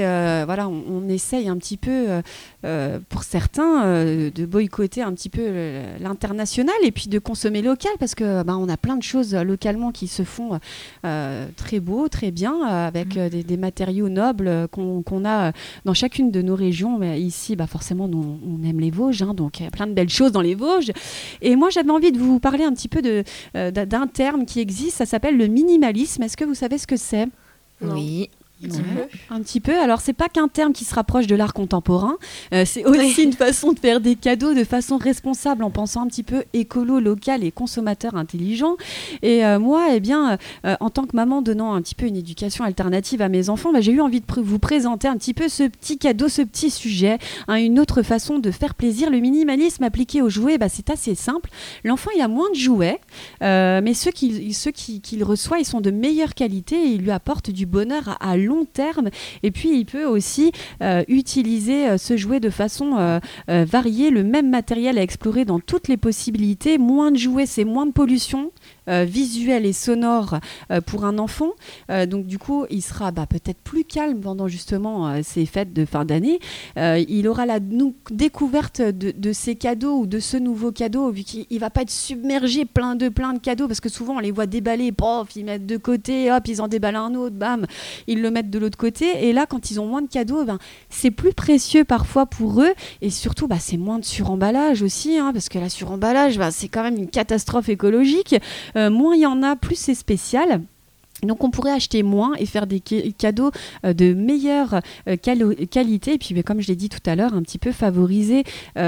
on essaye un petit peu, pour certains, de boycotter un petit peu l'international et puis de consommer local parce que on a plein de choses localement qui se font très beau, très bien, avec des matériaux nobles qu'on a dans chacune de nos régions. Mais ici, forcément, on aime les Vosges, donc il y a plein de belles choses dans les Vosges. Et moi, j'avais envie de vous parler un petit peu d'un terme qui existe, ça s'appelle le minimalisme. Est-ce que vous savez ce que c'est ? Oui. Un petit peu. Alors, c'est pas qu'un terme qui se rapproche de l'art contemporain. C'est aussi une façon de faire des cadeaux de façon responsable en pensant un petit peu écolo, local et consommateur intelligent. Et moi, en tant que maman donnant un petit peu une éducation alternative à mes enfants, j'ai eu envie de vous présenter un petit peu ce petit cadeau, ce petit sujet, une autre façon de faire plaisir. Le minimalisme appliqué aux jouets, c'est assez simple. L'enfant, il a moins de jouets, mais ceux qu'il reçoit, ils sont de meilleure qualité et ils lui apportent du bonheur à long terme. Et puis il peut aussi utiliser ce jouet de façon variée, le même matériel à explorer dans toutes les possibilités. Moins de jouets, c'est moins de pollution visuelle et sonore pour un enfant. Donc du coup, il sera peut-être plus calme pendant justement ces fêtes de fin d'année. Il aura la découverte de ces cadeaux ou de ce nouveau cadeau, vu qu'il ne va pas être submergé plein de cadeaux, parce que souvent on les voit déballer, ils mettent de côté, hop, ils en déballent un autre, bam, ils le mettent de l'autre côté. Et là, quand ils ont moins de cadeaux, c'est plus précieux parfois pour eux. Et surtout, c'est moins de suremballage aussi, parce que la suremballage, c'est quand même une catastrophe écologique. Moins il y en a, plus c'est spécial. Donc on pourrait acheter moins et faire des cadeaux de meilleure qualité. Et puis comme je l'ai dit tout à l'heure, un petit peu favoriser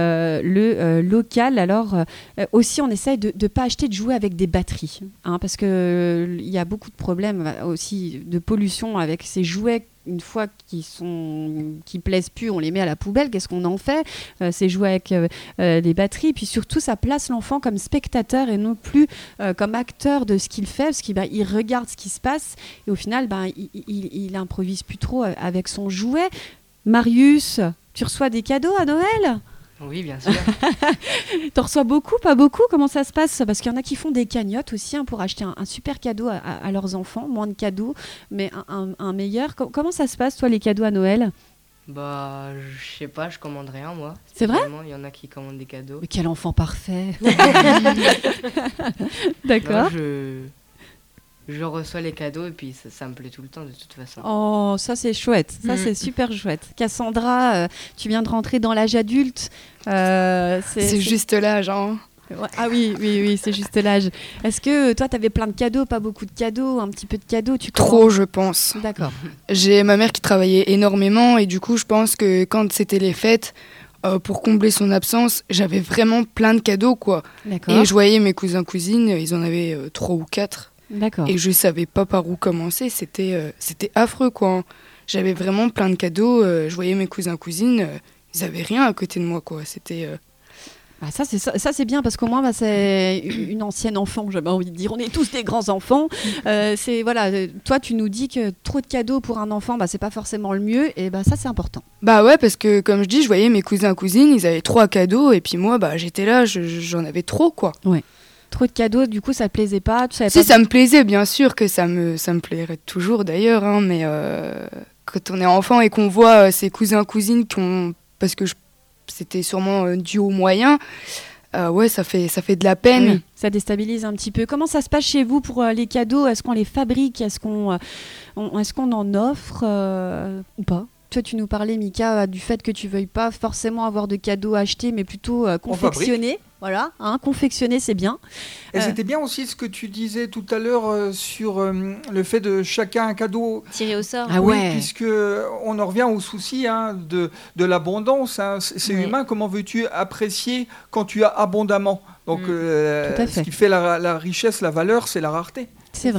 le local. Alors aussi on essaye de ne pas acheter de jouets avec des batteries, parce qu'il y a beaucoup de problèmes aussi de pollution avec ces jouets. Une fois qui plaisent plus, on les met à la poubelle. Qu'est-ce qu'on en fait ? C'est jouer avec des batteries. Et puis surtout, ça place l'enfant comme spectateur et non plus comme acteur de ce qu'il fait, parce qu'il regarde ce qui se passe et au final, il improvise plus trop avec son jouet. Marius, tu reçois des cadeaux à Noël ? Oui, bien sûr. T'en reçois beaucoup, pas beaucoup ? Comment ça se passe ? Parce qu'il y en a qui font des cagnottes aussi pour acheter un super cadeau à leurs enfants. Moins de cadeaux, mais un meilleur. Comment ça se passe, toi, les cadeaux à Noël ? Je sais pas, je commande rien, moi. C'est vrai ? Il y en a qui commandent des cadeaux. Mais quel enfant parfait. D'accord. Je reçois les cadeaux et puis ça me plaît tout le temps de toute façon. Oh, ça c'est chouette, ça c'est super chouette. Cassandra, tu viens de rentrer dans l'âge adulte. C'est juste l'âge, hein. Ah oui, c'est juste l'âge. Est-ce que toi, tu avais plein de cadeaux, pas beaucoup de cadeaux, un petit peu de cadeaux Trop, je pense. D'accord. J'ai ma mère qui travaillait énormément et du coup, je pense que quand c'était les fêtes, pour combler son absence, j'avais vraiment plein de cadeaux, quoi. D'accord. Et je voyais mes cousins-cousines, ils en avaient 3 ou 4. D'accord. Et je savais pas par où commencer, c'était affreux, quoi. J'avais vraiment plein de cadeaux, je voyais mes cousins-cousines, ils avaient rien à côté de moi, quoi. C'était... Ça c'est bien parce qu'au moins c'est une ancienne enfant, j'avais envie de dire. On est tous des grands enfants. Toi tu nous dis que trop de cadeaux pour un enfant, c'est pas forcément le mieux, et ça c'est important. Ouais, parce que comme je dis, je voyais mes cousins-cousines, ils avaient 3 cadeaux et puis moi j'étais là, j'en avais trop, quoi. Ouais. Trop de cadeaux, du coup ça te plaisait pas, ça me plaisait, bien sûr que ça me plairait toujours d'ailleurs, mais quand on est enfant et qu'on voit ses cousins-cousines parce que c'était sûrement dû aux moyens, ça fait de la peine. Oui, ça déstabilise un petit peu. Comment ça se passe chez vous pour les cadeaux ? Est-ce qu'on les fabrique ? Est-ce qu'on en offre ou pas ? Toi, tu nous parlais, Mika, du fait que tu veuilles pas forcément avoir de cadeaux achetés, mais plutôt confectionnés. Voilà, confectionner, c'est bien. Et c'était bien aussi ce que tu disais tout à l'heure sur le fait de chacun un cadeau tiré au sort. Ah oui, puisque on en revient au souci de l'abondance. C'est humain. Comment veux-tu apprécier quand tu as abondamment ? Donc, ce qui fait la richesse, la valeur, c'est la rareté. C'est vrai.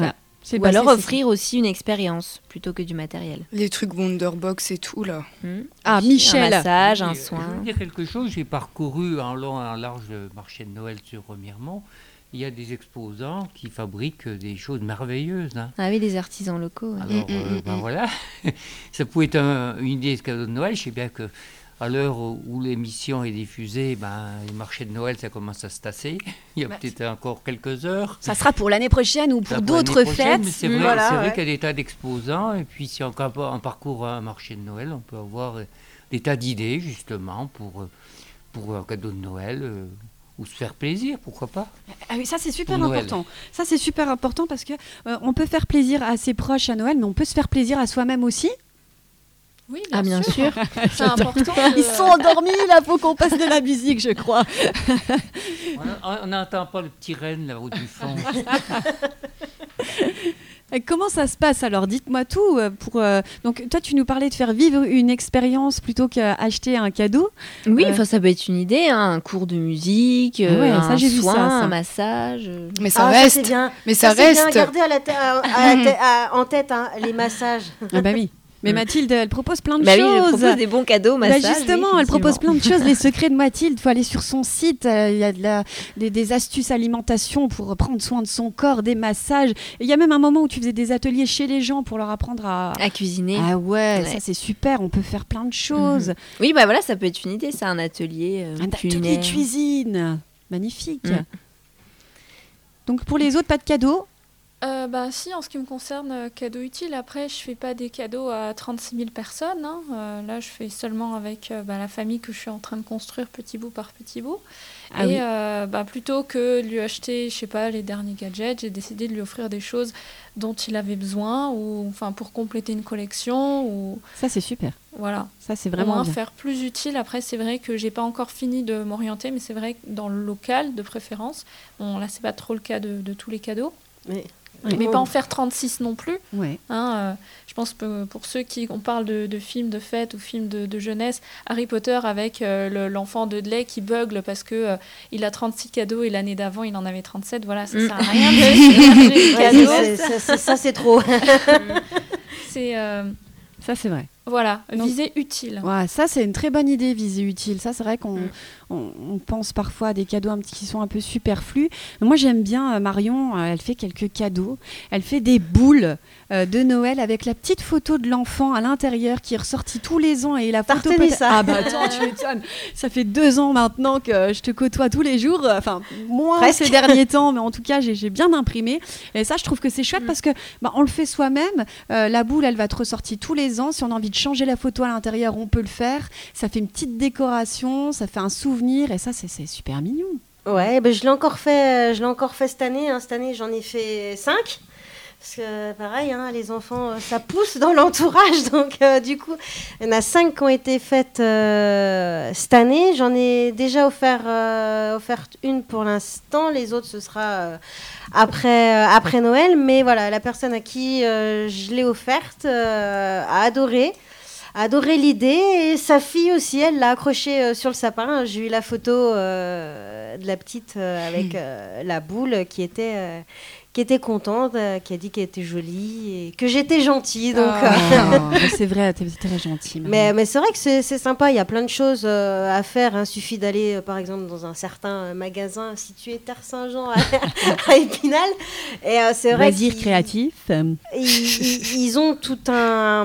Ou alors offrir aussi une expérience plutôt que du matériel. Les trucs Wonderbox et tout, là. Michel. Un massage, un soin. Je veux dire quelque chose, j'ai parcouru en long et en large le marché de Noël sur Remiremont. Il y a des exposants qui fabriquent des choses merveilleuses. Hein. Ah oui, des artisans locaux. Ouais. Alors, voilà. Ça pouvait être une idée de cadeau de Noël. Je sais bien que à l'heure où l'émission est diffusée, les marchés de Noël, ça commence à se tasser. Il y a peut-être encore quelques heures. Ça sera pour l'année prochaine ou pour d'autres fêtes. C'est vrai qu'il y a des tas d'exposants. Et puis, si on parcourt un marché de Noël, on peut avoir des tas d'idées, justement, pour un cadeau de Noël. Ou se faire plaisir, pourquoi pas. Ah oui, ça c'est super important. Ça c'est super important parce que on peut faire plaisir à ses proches à Noël, mais on peut se faire plaisir à soi-même aussi. Oui, bien sûr. C'est important. Ils sont endormis, là, faut qu'on passe de la musique, je crois. On n'entend pas le petit renne là-haut du fond. Comment ça se passe alors? Dites-moi tout. Donc, toi, tu nous parlais de faire vivre une expérience plutôt qu'acheter un cadeau. Oui, ça peut être une idée, un cours de musique, un soin, un massage. Mais ça reste. Ça, c'est bien. Mais ça reste. C'est bien garder en tête les massages. Ah bah oui. Mais Mathilde, elle propose plein de choses. Oui, je propose des bons cadeaux, massage. Justement, elle propose plein de choses. Les secrets de Mathilde, il faut aller sur son site. Il y a des astuces alimentation pour prendre soin de son corps, des massages. Il y a même un moment où tu faisais des ateliers chez les gens pour leur apprendre à cuisiner. Ah ouais, ça c'est super. On peut faire plein de choses. Oui, bah voilà, ça peut être une idée, ça, un atelier atelier cuisine. Magnifique. Donc pour les autres, pas de cadeaux? Si, en ce qui me concerne, cadeaux utiles. Après, je fais pas des cadeaux à 36 000 personnes. Hein. Là, je fais seulement avec la famille que je suis en train de construire petit bout par petit bout. Plutôt que de lui acheter, je sais pas, les derniers gadgets, j'ai décidé de lui offrir des choses dont il avait besoin, ou pour compléter une collection. Ou... Ça, c'est super. Voilà. Ça, c'est vraiment bien. Faire plus utile. Après, c'est vrai que j'ai pas encore fini de m'orienter, mais c'est vrai que dans le local, de préférence. Bon, là, c'est pas trop le cas de tous les cadeaux. Mais pas en faire 36 non plus. Ouais. Je pense que pour ceux on parle de films de fête ou films de jeunesse, Harry Potter avec l'enfant de Dudley qui bugle parce que il a 36 cadeaux et l'année d'avant il en avait 37. Voilà, ça sert à rien de cadeaux. Ça c'est trop. Ça c'est vrai. Voilà, visée utile. Ouais, ça c'est une très bonne idée, visée utile. Ça c'est vrai qu'on pense parfois à des cadeaux qui sont un peu superflus. Moi j'aime bien Marion, elle fait quelques cadeaux. Elle fait des boules de Noël avec la petite photo de l'enfant à l'intérieur qui est ressortie tous les ans et la photo. Ça. Ah bah attends, tu m'étonnes. Ça fait 2 ans maintenant que je te côtoie tous les jours. Enfin moins presque. Ces derniers temps, mais en tout cas j'ai bien imprimé. Et ça je trouve que c'est chouette parce que on le fait soi-même. La boule elle va te ressortir tous les ans. Si on a envie de changer la photo à l'intérieur, on peut le faire. Ça fait une petite décoration, ça fait un souvenir et ça c'est super mignon. Ouais, je l'ai encore fait cette année. Cette année, j'en ai fait 5. Parce que pareil, les enfants, ça pousse dans l'entourage. Donc du coup, il y en a 5 qui ont été faites cette année. J'en ai déjà offert une pour l'instant. Les autres, ce sera après Noël. Mais voilà, la personne à qui je l'ai offerte a adoré l'idée, et sa fille aussi, elle l'a accrochée sur le sapin. J'ai eu la photo de la petite avec la boule qui était contente, qui a dit qu'elle était jolie et que j'étais gentille. Donc, c'est vrai, t'es très gentille. Mais c'est vrai que c'est sympa, il y a plein de choses à faire. Il suffit d'aller, par exemple, dans un certain magasin situé Terre Saint-Jean à Épinal. Et c'est vrai Loisirs créatifs. Ils ont tout un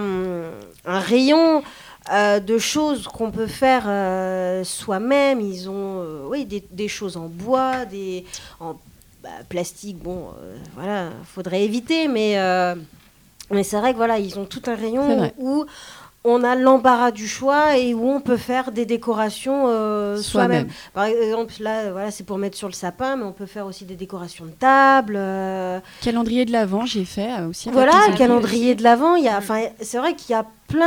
rayon de choses qu'on peut faire soi-même. Ils ont des choses en bois, en plastique, voilà, faudrait éviter, mais c'est vrai que voilà, ils ont tout un rayon où on a l'embarras du choix et où on peut faire des décorations soi-même. Par exemple, là, voilà, c'est pour mettre sur le sapin, mais on peut faire aussi des décorations de table. Calendrier de l'Avent, j'ai fait aussi. Voilà, calendrier de l'Avent. C'est vrai qu'il y a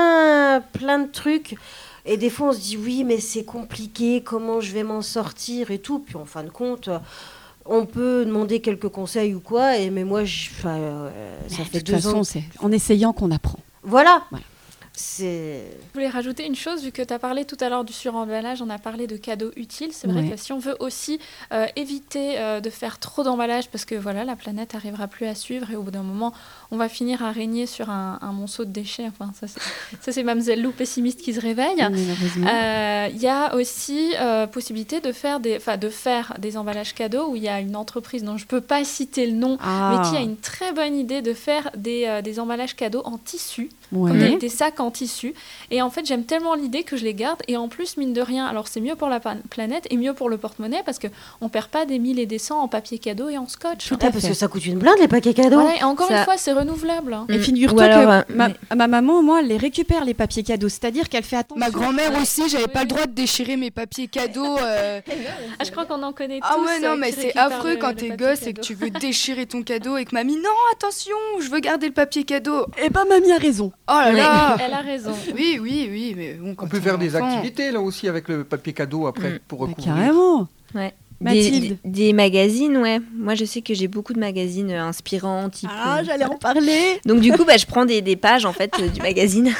plein de trucs. Et des fois, on se dit oui, mais c'est compliqué. Comment je vais m'en sortir et tout. Puis en fin de compte. On peut demander quelques conseils ou quoi, mais moi, ça fait 2 ans. C'est en essayant qu'on apprend. Voilà. c'est... Je voulais rajouter une chose, vu que tu as parlé tout à l'heure du suremballage, on a parlé de cadeaux utiles. C'est vrai que si on veut aussi éviter de faire trop d'emballage, parce que voilà, la planète n'arrivera plus à suivre et au bout d'un moment, on va finir à régner sur un monceau de déchets. Enfin, ça c'est Mademoiselle Lou pessimiste qui se réveille. Il y a aussi possibilité de faire des emballages cadeaux où il y a une entreprise dont je ne peux pas citer le nom, mais qui a une très bonne idée de faire des emballages cadeaux en tissu. Comme des sacs en tissu. Et en fait, j'aime tellement l'idée que je les garde. Et en plus, mine de rien, alors c'est mieux pour la planète et mieux pour le porte-monnaie parce qu'on ne perd pas des 1000 et des 100 en papier cadeau et en scotch. Parce que ça coûte une blinde, les papiers cadeaux. Voilà, et encore une fois, c'est renouvelable. Et figure-toi que ma maman, moi, elle les récupère, les papiers cadeaux. C'est-à-dire qu'elle fait attention. Ma grand-mère aussi, j'avais pas le droit de déchirer mes papiers cadeaux. Je crois qu'on en connaît tous. Ah ouais, non, mais c'est affreux quand t'es gosse et que tu veux déchirer ton cadeau et que mamie, non, attention, je veux garder le papier cadeau. Eh ben, mamie a raison. Oh là là. Elle a raison. Oui, mais bon, on peut faire des activités là aussi avec le papier cadeau après pour recouvrir. Carrément. Ouais. Mathilde. Des magazines, ouais. Moi, je sais que j'ai beaucoup de magazines inspirants. Type, j'allais en parler. Donc, du coup, je prends des pages en fait du magazine.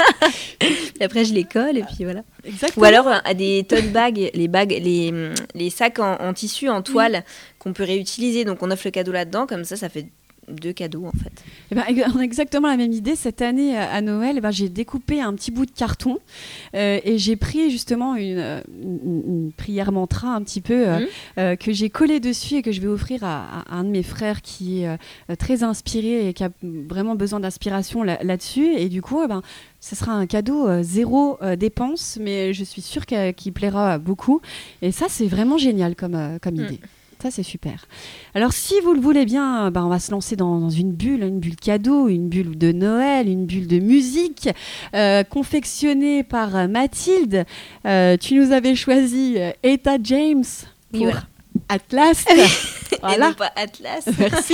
Et après, je les colle et puis voilà. Exactement. Ou alors, des tote bags, les sacs en tissu, en toile qu'on peut réutiliser. Donc, on offre le cadeau là-dedans. Comme ça fait 2 cadeaux en fait. Eh ben, on a exactement la même idée. Cette année à Noël, j'ai découpé un petit bout de carton et j'ai pris justement une prière mantra un petit peu que j'ai collé dessus et que je vais offrir à un de mes frères qui est très inspiré et qui a vraiment besoin d'inspiration là-dessus. Et du coup, ce sera un cadeau zéro dépense, mais je suis sûre qu'il plaira beaucoup. Et ça, c'est vraiment génial comme idée. Ça, c'est super. Alors, si vous le voulez bien, on va se lancer dans une bulle cadeau, une bulle de Noël, une bulle de musique, confectionnée par Mathilde. Tu nous avais choisi Etta James pour Atlas. Voilà. Et non pas Atlas. Merci.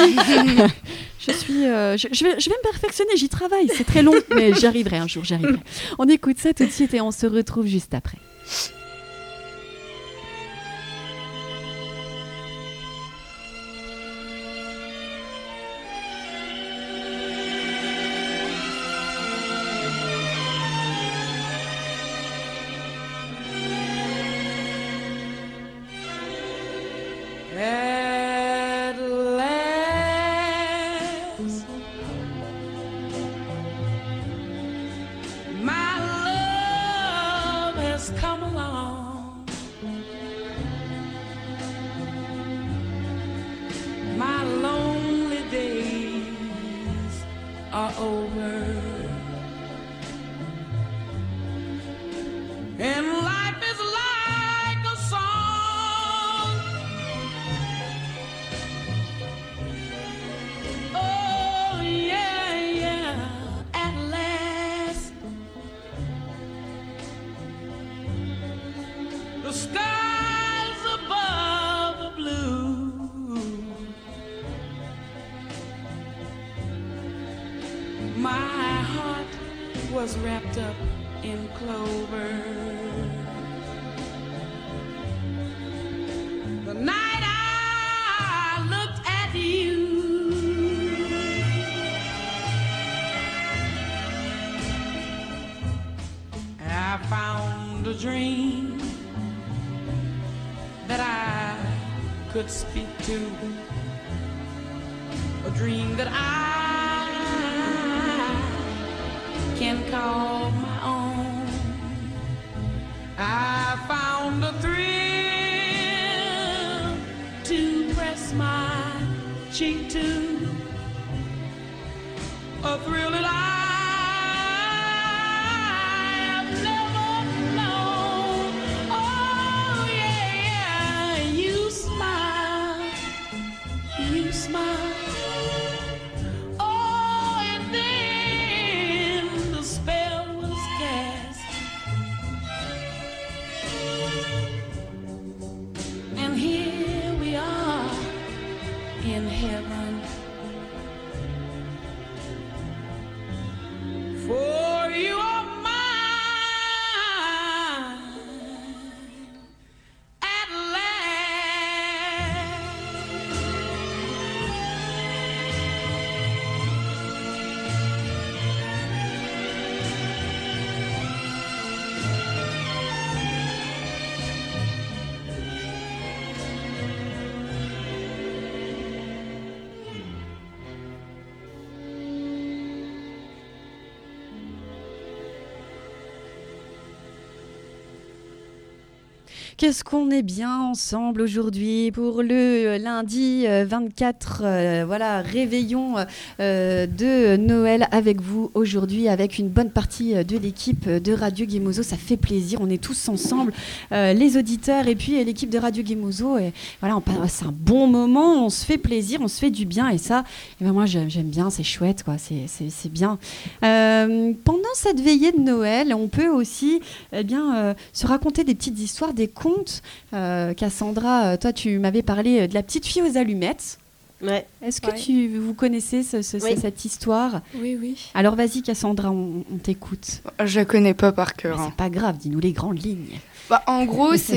Je vais me perfectionner, j'y travaille. C'est très long, mais j'y arriverai un jour, On écoute ça tout de suite et on se retrouve juste après. At last, my love has come along. My lonely days are over, and life is like a song. The skies above are blue. My heart was wrapped up in clover. The night I looked at you, I found a dream that I could speak to, a dream that I can call my own. I found a thrill to press my cheek to, a thrill that I've never known. Oh yeah, you smile, you smile. Oh, and then the spell was cast, and here we are in heaven. For you are mine at last. Qu'est-ce qu'on est bien ensemble aujourd'hui pour le lundi 24, réveillon de Noël avec vous aujourd'hui, avec une bonne partie de l'équipe de Radio Gemozo. Ça fait plaisir, on est tous ensemble, les auditeurs et puis l'équipe de Radio Gemozo. Et voilà, on passe un bon moment, on se fait plaisir, on se fait du bien et ça, moi j'aime bien, c'est chouette, quoi, c'est bien. Pendant cette veillée de Noël, on peut aussi se raconter des petites histoires, des contes. Cassandra, toi tu m'avais parlé de la petite fille aux allumettes. Ouais. Est-ce que vous connaissez cette histoire ? Oui. Alors vas-y Cassandra, on t'écoute. Je la connais pas par cœur. C'est pas grave, dis-nous les grandes lignes. En gros, c'est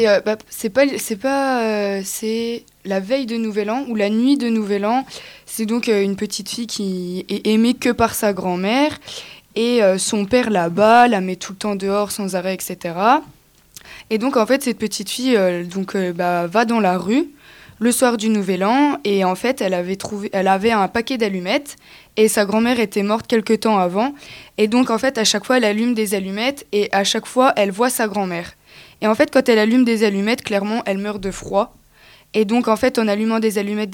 la veille de Nouvel An ou la nuit de Nouvel An. C'est donc une petite fille qui est aimée que par sa grand-mère et son père la bat, la met tout le temps dehors sans arrêt, etc. Et donc en fait cette petite fille va dans la rue le soir du Nouvel An et en fait elle avait un paquet d'allumettes et sa grand-mère était morte quelque temps avant et donc en fait à chaque fois elle allume des allumettes et à chaque fois elle voit sa grand-mère. Et en fait quand elle allume des allumettes, clairement elle meurt de froid. Et donc en fait en allumant des allumettes,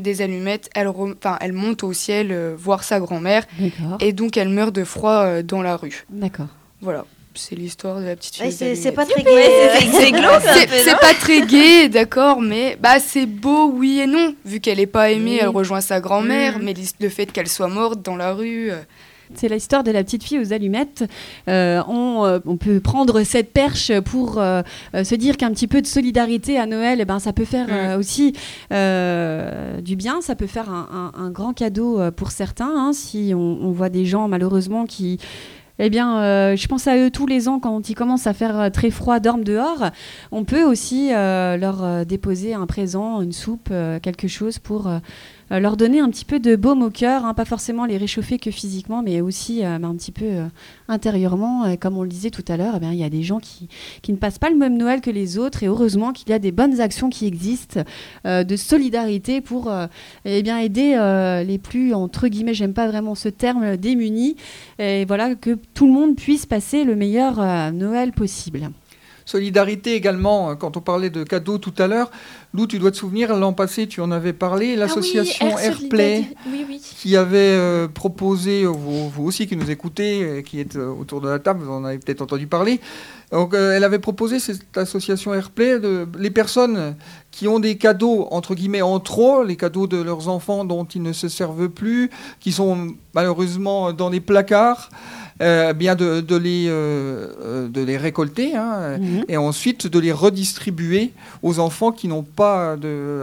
elle monte au ciel voir sa grand-mère. D'accord. Et donc elle meurt de froid dans la rue. D'accord. Voilà. C'est l'histoire de la petite fille. C'est pas très gai. C'est pas très gai, d'accord, mais c'est beau, oui et non. Vu qu'elle est pas aimée, elle rejoint sa grand-mère, mais le fait qu'elle soit morte dans la rue. C'est l'histoire de la petite fille aux allumettes. On peut prendre cette perche pour se dire qu'un petit peu de solidarité à Noël, ça peut faire aussi du bien. Ça peut faire un grand cadeau pour certains. Si on voit des gens malheureusement qui... je pense à eux tous les ans quand il commence à faire très froid, dorment dehors. On peut aussi leur déposer un présent, une soupe, quelque chose pour leur donner un petit peu de baume au cœur, pas forcément les réchauffer que physiquement, mais aussi un petit peu intérieurement. Comme on le disait tout à l'heure, il y a des gens qui ne passent pas le même Noël que les autres et heureusement qu'il y a des bonnes actions qui existent de solidarité pour aider les plus, entre guillemets, j'aime pas vraiment ce terme, démunis, et voilà, que tout le monde puisse passer le meilleur Noël possible. Solidarité également, quand on parlait de cadeaux tout à l'heure, Lou, tu dois te souvenir, l'an passé, tu en avais parlé, l'association Airplay, qui avait proposé, vous aussi qui nous écoutez, qui êtes autour de la table, vous en avez peut-être entendu parler, donc elle avait proposé, cette association Airplay, les personnes qui ont des cadeaux, entre guillemets, en trop, les cadeaux de leurs enfants dont ils ne se servent plus, qui sont malheureusement dans les placards, de les récolter et ensuite de les redistribuer aux enfants qui n'ont pas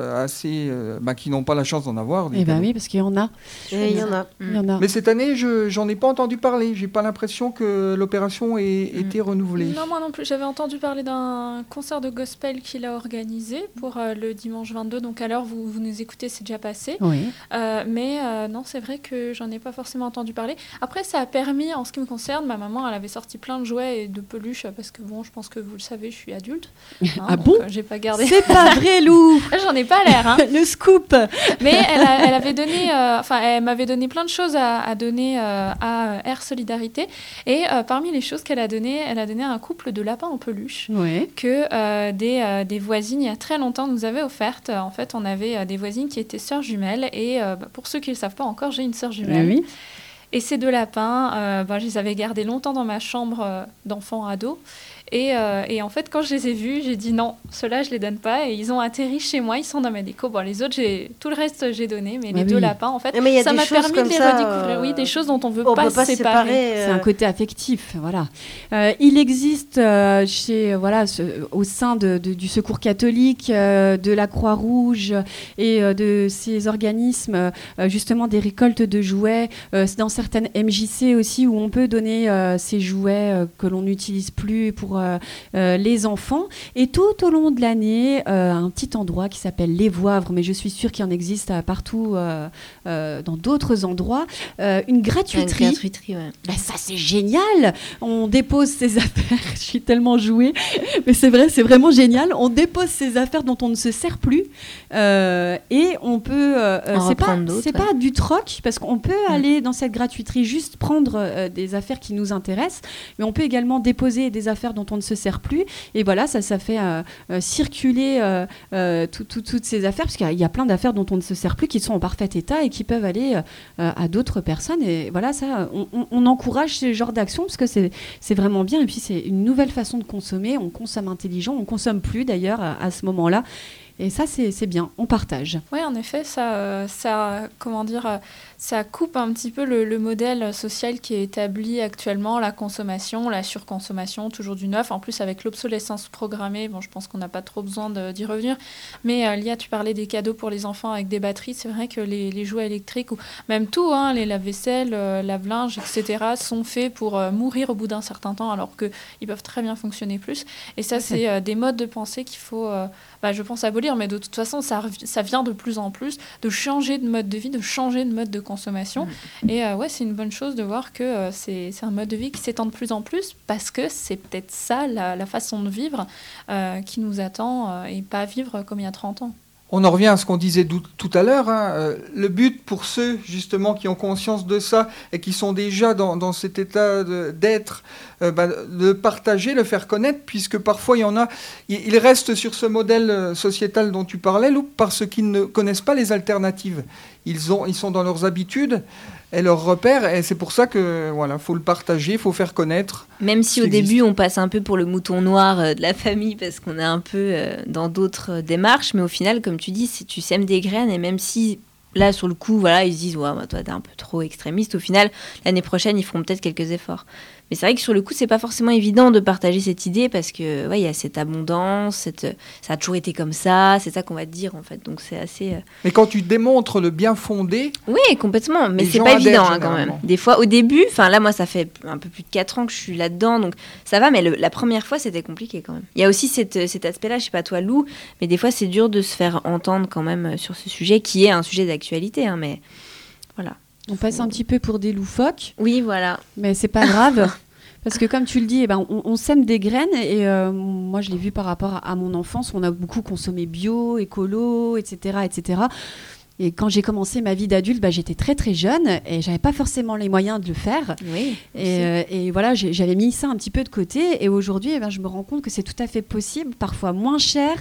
qui n'ont pas la chance d'en avoir. Oui, parce qu'il y en a. Il y en a. Mais cette année, j'en ai pas entendu parler. J'ai pas l'impression que l'opération ait été renouvelée. Non, moi non plus. J'avais entendu parler d'un concert de gospel qu'il a organisé pour le dimanche 22. Donc à l'heure vous nous écoutez, c'est déjà passé. Oui. Mais non, c'est vrai que j'en ai pas forcément entendu parler. Après, ça a permis, en ce qui me concerne, ma maman, elle avait sorti plein de jouets et de peluches parce que je pense que vous le savez, je suis adulte. Ah bon ? J'ai pas gardé. C'est pas vrai, Lou. J'en ai pas l'air. Le scoop. Mais elle avait donné, elle m'avait donné plein de choses à donner à Air Solidarité. Et parmi les choses qu'elle a donné, elle a donné un couple de lapins en peluche que des voisines il y a très longtemps nous avaient offertes. En fait, on avait des voisines qui étaient sœurs jumelles et pour ceux qui ne le savent pas encore, j'ai une sœur jumelle. Oui. Et ces deux lapins, je les avais gardés longtemps dans ma chambre d'enfant ado. Et en fait, quand je les ai vus, j'ai dit non, ceux-là, je les donne pas. Et ils ont atterri chez moi, ils sont dans ma déco. Bon, les autres, tout le reste, j'ai donné. Mais les deux lapins, en fait, ça m'a permis de les redécouvrir. Oui, des choses dont on ne veut pas se séparer. C'est un côté affectif, voilà. Il existe au sein du Secours catholique, de la Croix-Rouge et de ces organismes, justement des récoltes de jouets. C'est dans certaines MJC aussi où on peut donner ces jouets que l'on n'utilise plus pour les enfants. Et tout au long de l'année, un petit endroit qui s'appelle Les Voivres, mais je suis sûre qu'il en existe partout dans d'autres endroits, une gratuiterie. Une gratuiterie, ouais. Ça, c'est génial. On dépose ses affaires. Je suis tellement jouée. Mais c'est vrai, c'est vraiment génial. On dépose ses affaires dont on ne se sert plus. Et on peut... c'est pas du troc, parce qu'on peut aller dans cette gratuiterie juste prendre des affaires qui nous intéressent, mais on peut également déposer des affaires dont on ne se sert plus. Et voilà, ça fait circuler toutes ces affaires, parce qu'il y a plein d'affaires dont on ne se sert plus, qui sont en parfait état et qui peuvent aller à d'autres personnes. Et voilà, ça, on encourage ce genre d'action, parce que c'est vraiment bien. Et puis, c'est une nouvelle façon de consommer. On consomme intelligent, on ne consomme plus d'ailleurs à ce moment-là. Et ça, c'est bien, on partage. Oui, en effet, ça coupe un petit peu le modèle social qui est établi actuellement, la consommation, la surconsommation, toujours du neuf. En plus, avec l'obsolescence programmée, je pense qu'on n'a pas trop besoin d'y revenir. Mais Lia, tu parlais des cadeaux pour les enfants avec des batteries. C'est vrai que les jouets électriques, ou même tout, les lave-vaisselle, lave-linge, etc., sont faits pour mourir au bout d'un certain temps, alors qu'ils peuvent très bien fonctionner plus. Et ça, c'est des modes de pensée qu'il faut, je pense, abolir. Mais de toute façon, ça vient de plus en plus de changer de mode de vie, de changer de mode de consommation. Et c'est une bonne chose de voir que c'est un mode de vie qui s'étend de plus en plus, parce que c'est peut-être ça, la façon de vivre qui nous attend, et pas vivre comme il y a 30 ans. On en revient à ce qu'on disait tout à l'heure. Le but pour ceux, justement, qui ont conscience de ça et qui sont déjà dans cet état d'être, de partager, le faire connaître, puisque parfois, il y en a... Ils restent sur ce modèle sociétal dont tu parlais, Lou, parce qu'ils ne connaissent pas les alternatives. Ils sont dans leurs habitudes et leurs repères, et c'est pour ça que faut le partager, il faut faire connaître. Même si au début on passe un peu pour le mouton noir de la famille, parce qu'on est un peu dans d'autres démarches, mais au final, comme tu dis, tu sèmes des graines, et même si là sur le coup ils se disent toi t'es un peu trop extrémiste, au final l'année prochaine ils feront peut-être quelques efforts. Mais c'est vrai que sur le coup, c'est pas forcément évident de partager cette idée, parce que il y a cette abondance, ça a toujours été comme ça, c'est ça qu'on va te dire en fait. Donc c'est assez. Mais quand tu démontres le bien fondé. Oui, complètement. Mais c'est pas évident quand même. Des fois, au début, là moi ça fait un peu plus de 4 ans que je suis là-dedans, donc ça va. Mais la première fois, c'était compliqué quand même. Il y a aussi cet aspect-là, je sais pas toi Lou, mais des fois c'est dur de se faire entendre quand même sur ce sujet qui est un sujet d'actualité. Mais voilà. On passe un petit peu pour des loufoques. Oui, voilà. Mais c'est pas grave. Parce que comme tu le dis, on sème des graines. Et moi, je l'ai vu par rapport à mon enfance. On a beaucoup consommé bio, écolo, etc., etc. Et quand j'ai commencé ma vie d'adulte, j'étais très très jeune et j'avais pas forcément les moyens de le faire. Oui, et voilà, j'avais mis ça un petit peu de côté. Et aujourd'hui, je me rends compte que c'est tout à fait possible, parfois moins cher,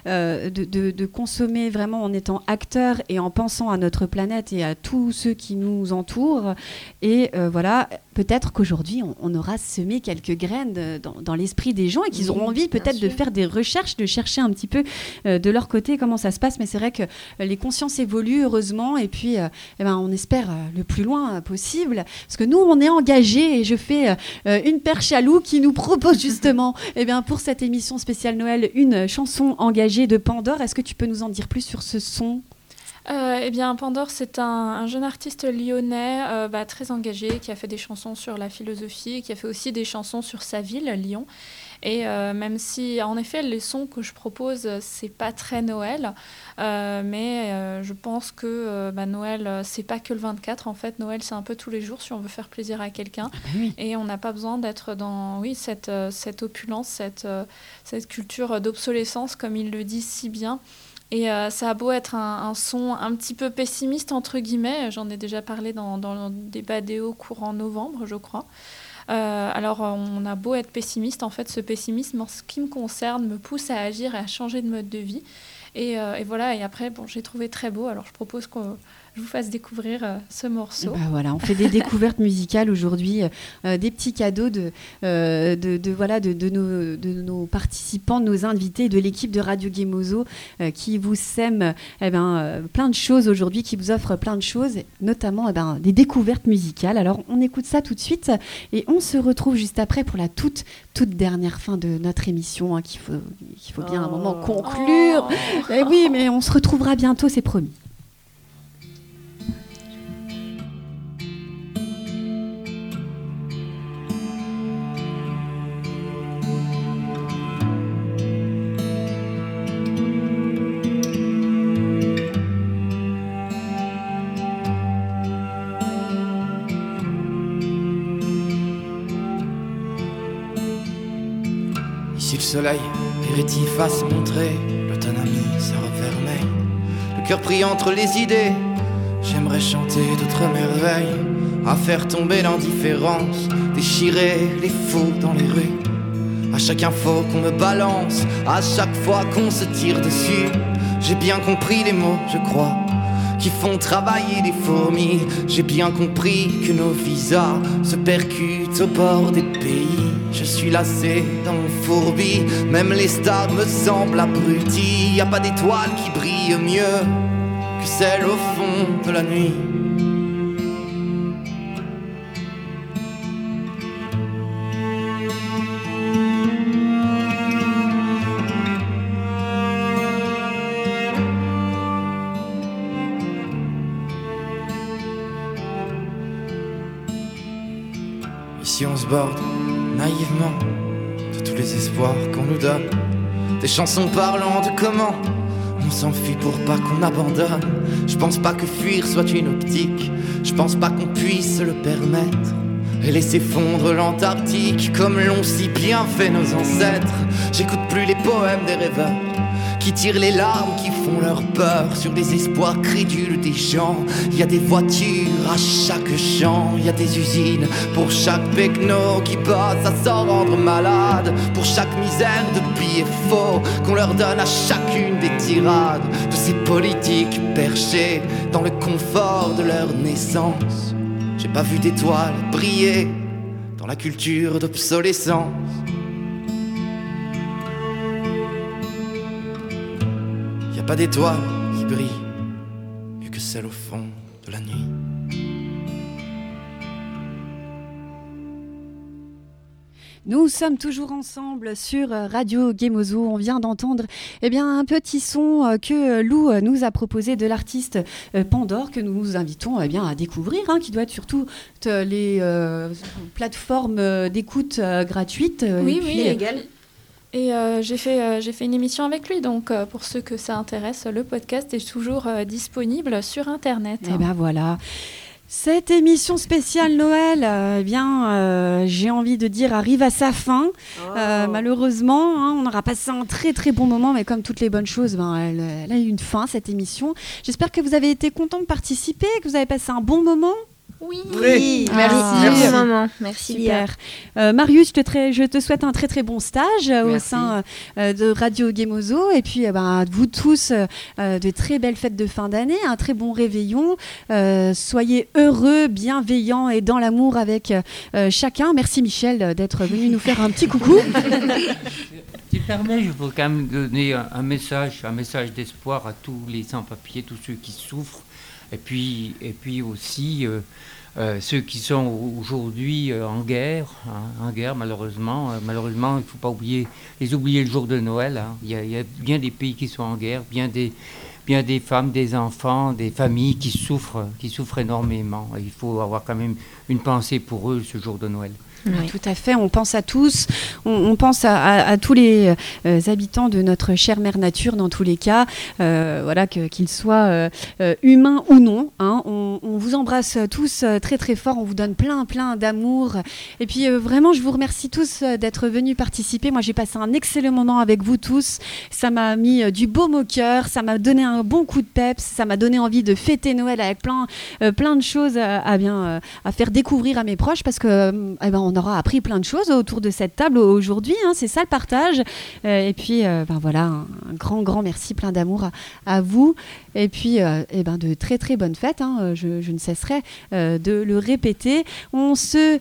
de consommer vraiment en étant acteur et en pensant à notre planète et à tous ceux qui nous entourent. Et voilà, peut-être qu'aujourd'hui, on aura semé quelques graines dans l'esprit des gens, et qu'ils auront envie peut-être de faire des recherches, de chercher un petit peu de leur côté comment ça se passe. Mais c'est vrai que les consciences évoluent, heureusement, et puis on espère le plus loin possible, parce que nous on est engagés, et je fais une perche à Lou qui nous propose justement pour cette émission spéciale Noël une chanson engagée de Pandore. Est-ce que tu peux nous en dire plus sur ce son ? Pandore, c'est un jeune artiste lyonnais très engagé, qui a fait des chansons sur la philosophie, qui a fait aussi des chansons sur sa ville, Lyon. Et même si, en effet, les sons que je propose, c'est pas très Noël, mais je pense que Noël, c'est pas que le 24. En fait, Noël, c'est un peu tous les jours si on veut faire plaisir à quelqu'un. Oui. Et on n'a pas besoin d'être dans cette opulence, cette culture d'obsolescence, comme il le dit si bien. Et ça a beau être un son un petit peu pessimiste, entre guillemets, j'en ai déjà parlé dans des Badéo courant novembre, je crois. Alors, on a beau être pessimiste, en fait, ce pessimisme, en ce qui me concerne, me pousse à agir et à changer de mode de vie. Et voilà, et après, j'ai trouvé très beau, alors je propose que je vous fasse découvrir ce morceau. Voilà, on fait des découvertes musicales aujourd'hui, des petits cadeaux de nos participants, de nos invités, de l'équipe de Radio Gemozo qui vous sème plein de choses aujourd'hui, qui vous offre plein de choses, notamment des découvertes musicales. Alors on écoute ça tout de suite et on se retrouve juste après pour la toute dernière fin de notre émission, qu'il faut bien un moment conclure. Oui, mais on se retrouvera bientôt, c'est promis. Ici le soleil pérétif à se montrer, l'autonomie se refermer, le cœur pris entre les idées. J'aimerais chanter d'autres merveilles, à faire tomber l'indifférence, déchirer les fous dans les rues, À chaque info qu'on me balance, à chaque fois qu'on se tire dessus. J'ai bien compris les mots, je crois, qui font travailler des fourmis. J'ai bien compris que nos visas se percutent au bord des pays. Je suis lassé dans mon fourbi, même les stars me semblent abruties. Y a pas d'étoile qui brille mieux que celle au fond de la nuit. Ici on se borde naïvement de tous les espoirs qu'on nous donne, des chansons parlant de comment on s'enfuit pour pas qu'on abandonne. Je pense pas que fuir soit une optique, je pense pas qu'on puisse le permettre et laisser fondre l'Antarctique comme l'ont si bien fait nos ancêtres. J'écoute plus les poèmes des rêveurs qui tirent les larmes, qui font leur peur sur les espoirs crédules des gens. Il y a des voitures à chaque champ, il y a des usines pour chaque pecno qui bosse à s'en rendre malade, pour chaque misère de billets faux qu'on leur donne à chacune des tirades de ces politiques perchés dans le confort de leur naissance. J'ai pas vu d'étoiles briller dans la culture d'obsolescence. Y a pas d'étoile qui brille mieux que celle au fond de la nuit. Nous sommes toujours ensemble sur Radio Gemozo. On vient d'entendre un petit son que Lou nous a proposé de l'artiste Pandore, que nous vous invitons à découvrir, qui doit être sur toutes les plateformes d'écoute gratuites. Oui, légal. Et j'ai fait une émission avec lui, donc pour ceux que ça intéresse, le podcast est toujours disponible sur Internet. Et ben voilà. Cette émission spéciale Noël, j'ai envie de dire, arrive à sa fin. Malheureusement, on aura passé un très très bon moment, mais comme toutes les bonnes choses, elle a eu une fin, cette émission. J'espère que vous avez été contents de participer, que vous avez passé un bon moment. Oui, merci maman, merci super. Marius, je te souhaite un très très bon stage au sein de Radio Gemozo, et puis vous tous de très belles fêtes de fin d'année, un très bon réveillon, soyez heureux, bienveillants et dans l'amour avec chacun. Merci Michel d'être venu nous faire un petit coucou. Si tu permets, je veux quand même donner un message d'espoir à tous les sans-papiers, tous ceux qui souffrent, et puis aussi ceux qui sont aujourd'hui en guerre, malheureusement. Malheureusement, il ne faut pas oublier le jour de Noël. Il y a bien des pays qui sont en guerre, bien des femmes, des enfants, des familles qui souffrent énormément. Il faut avoir quand même une pensée pour eux ce jour de Noël. Oui. Tout à fait, on pense à tous, on pense à tous les habitants de notre chère mère nature dans tous les cas, qu'ils soient humains ou non. On vous embrasse tous très très fort, on vous donne plein d'amour. Et puis vraiment, je vous remercie tous d'être venus participer. Moi, j'ai passé un excellent moment avec vous tous. Ça m'a mis du baume au cœur, ça m'a donné un bon coup de peps, ça m'a donné envie de fêter Noël avec plein de choses à faire découvrir à mes proches, parce que on aura appris plein de choses autour de cette table aujourd'hui, c'est ça le partage. Et puis voilà, un grand merci, plein d'amour à vous, et puis de très très bonnes fêtes, je ne cesserai de le répéter. On se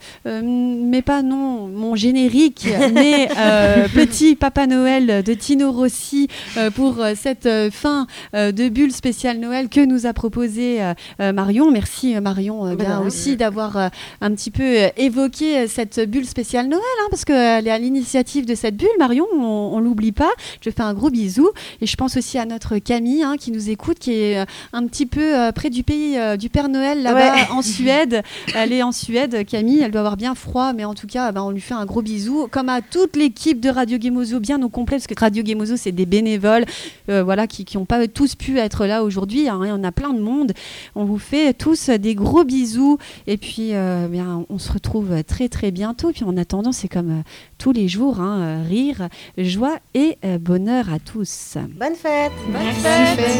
met pas mon générique, mais petit Papa Noël de Tino Rossi pour cette fin de bulle spéciale Noël que nous a proposé Marion. Merci Marion aussi d'avoir un petit peu évoqué cette bulle spéciale Noël, parce qu'elle est à l'initiative de cette bulle. Marion, on l'oublie pas. Je fais un gros bisou, et je pense aussi à notre Camille qui nous écoute, qui est un petit peu près du pays du Père Noël là-bas en Suède. Elle est en Suède, Camille, elle doit avoir bien froid, mais en tout cas on lui fait un gros bisou, comme à toute l'équipe de Radio Gemozo bien au complet, parce que Radio Gemozo c'est des bénévoles qui n'ont pas tous pu être là aujourd'hui, on a plein de monde. On vous fait tous des gros bisous, et puis on se retrouve très très bientôt. Puis en attendant, c'est comme tous les jours, rire, joie et bonheur à tous. Bonne fête. Bonne fête.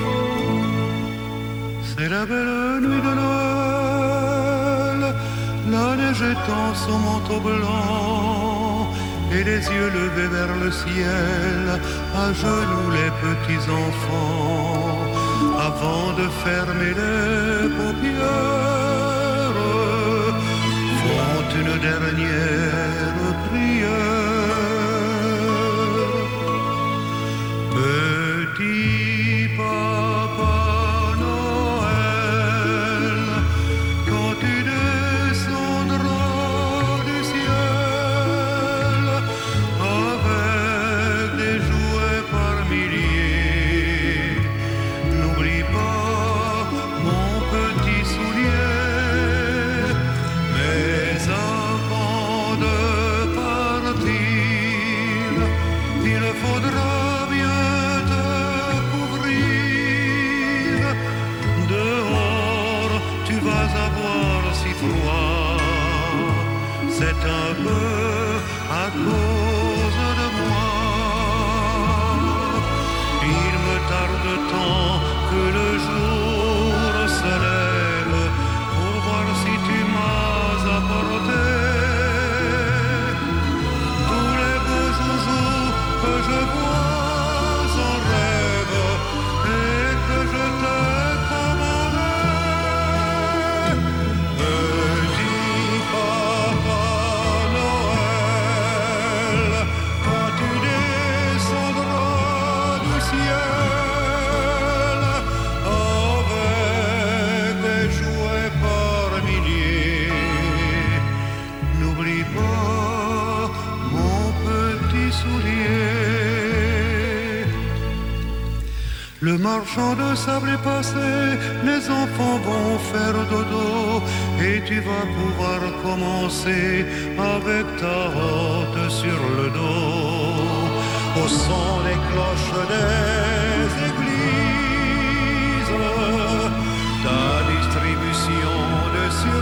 C'est la belle nuit de Noël, la neige étend son manteau blanc, et les yeux levés vers le ciel, à genoux les petits enfants, avant de fermer les paupières, font une dernière prière. Petit papa Noël, quand tu descendras du ciel avec des jouets par milliers, n'oublie pas mon petit soulier. Mais avant de partir, il faudra bien te couvrir. Dehors, tu vas avoir si froid. C'est un peu à cause de moi. Il me tarde tant que le jour se lève pour voir si tu m'as apporté tous les beaux joujoux que je vois en rêve et que je t'ai commandé. Petit papa Noël, quand tu descendras du ciel avec des jouets par milliers, n'oublie pas mon petit soulier. Le marchand de sable est passé, les enfants vont faire dodo et tu vas pouvoir commencer avec ta hotte sur le dos. Au son des cloches des églises, ta distribution de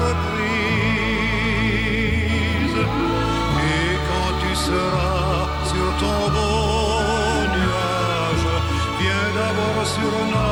surprises. Et quand tu seras sur ton beau nuage, viens d'abord sur notre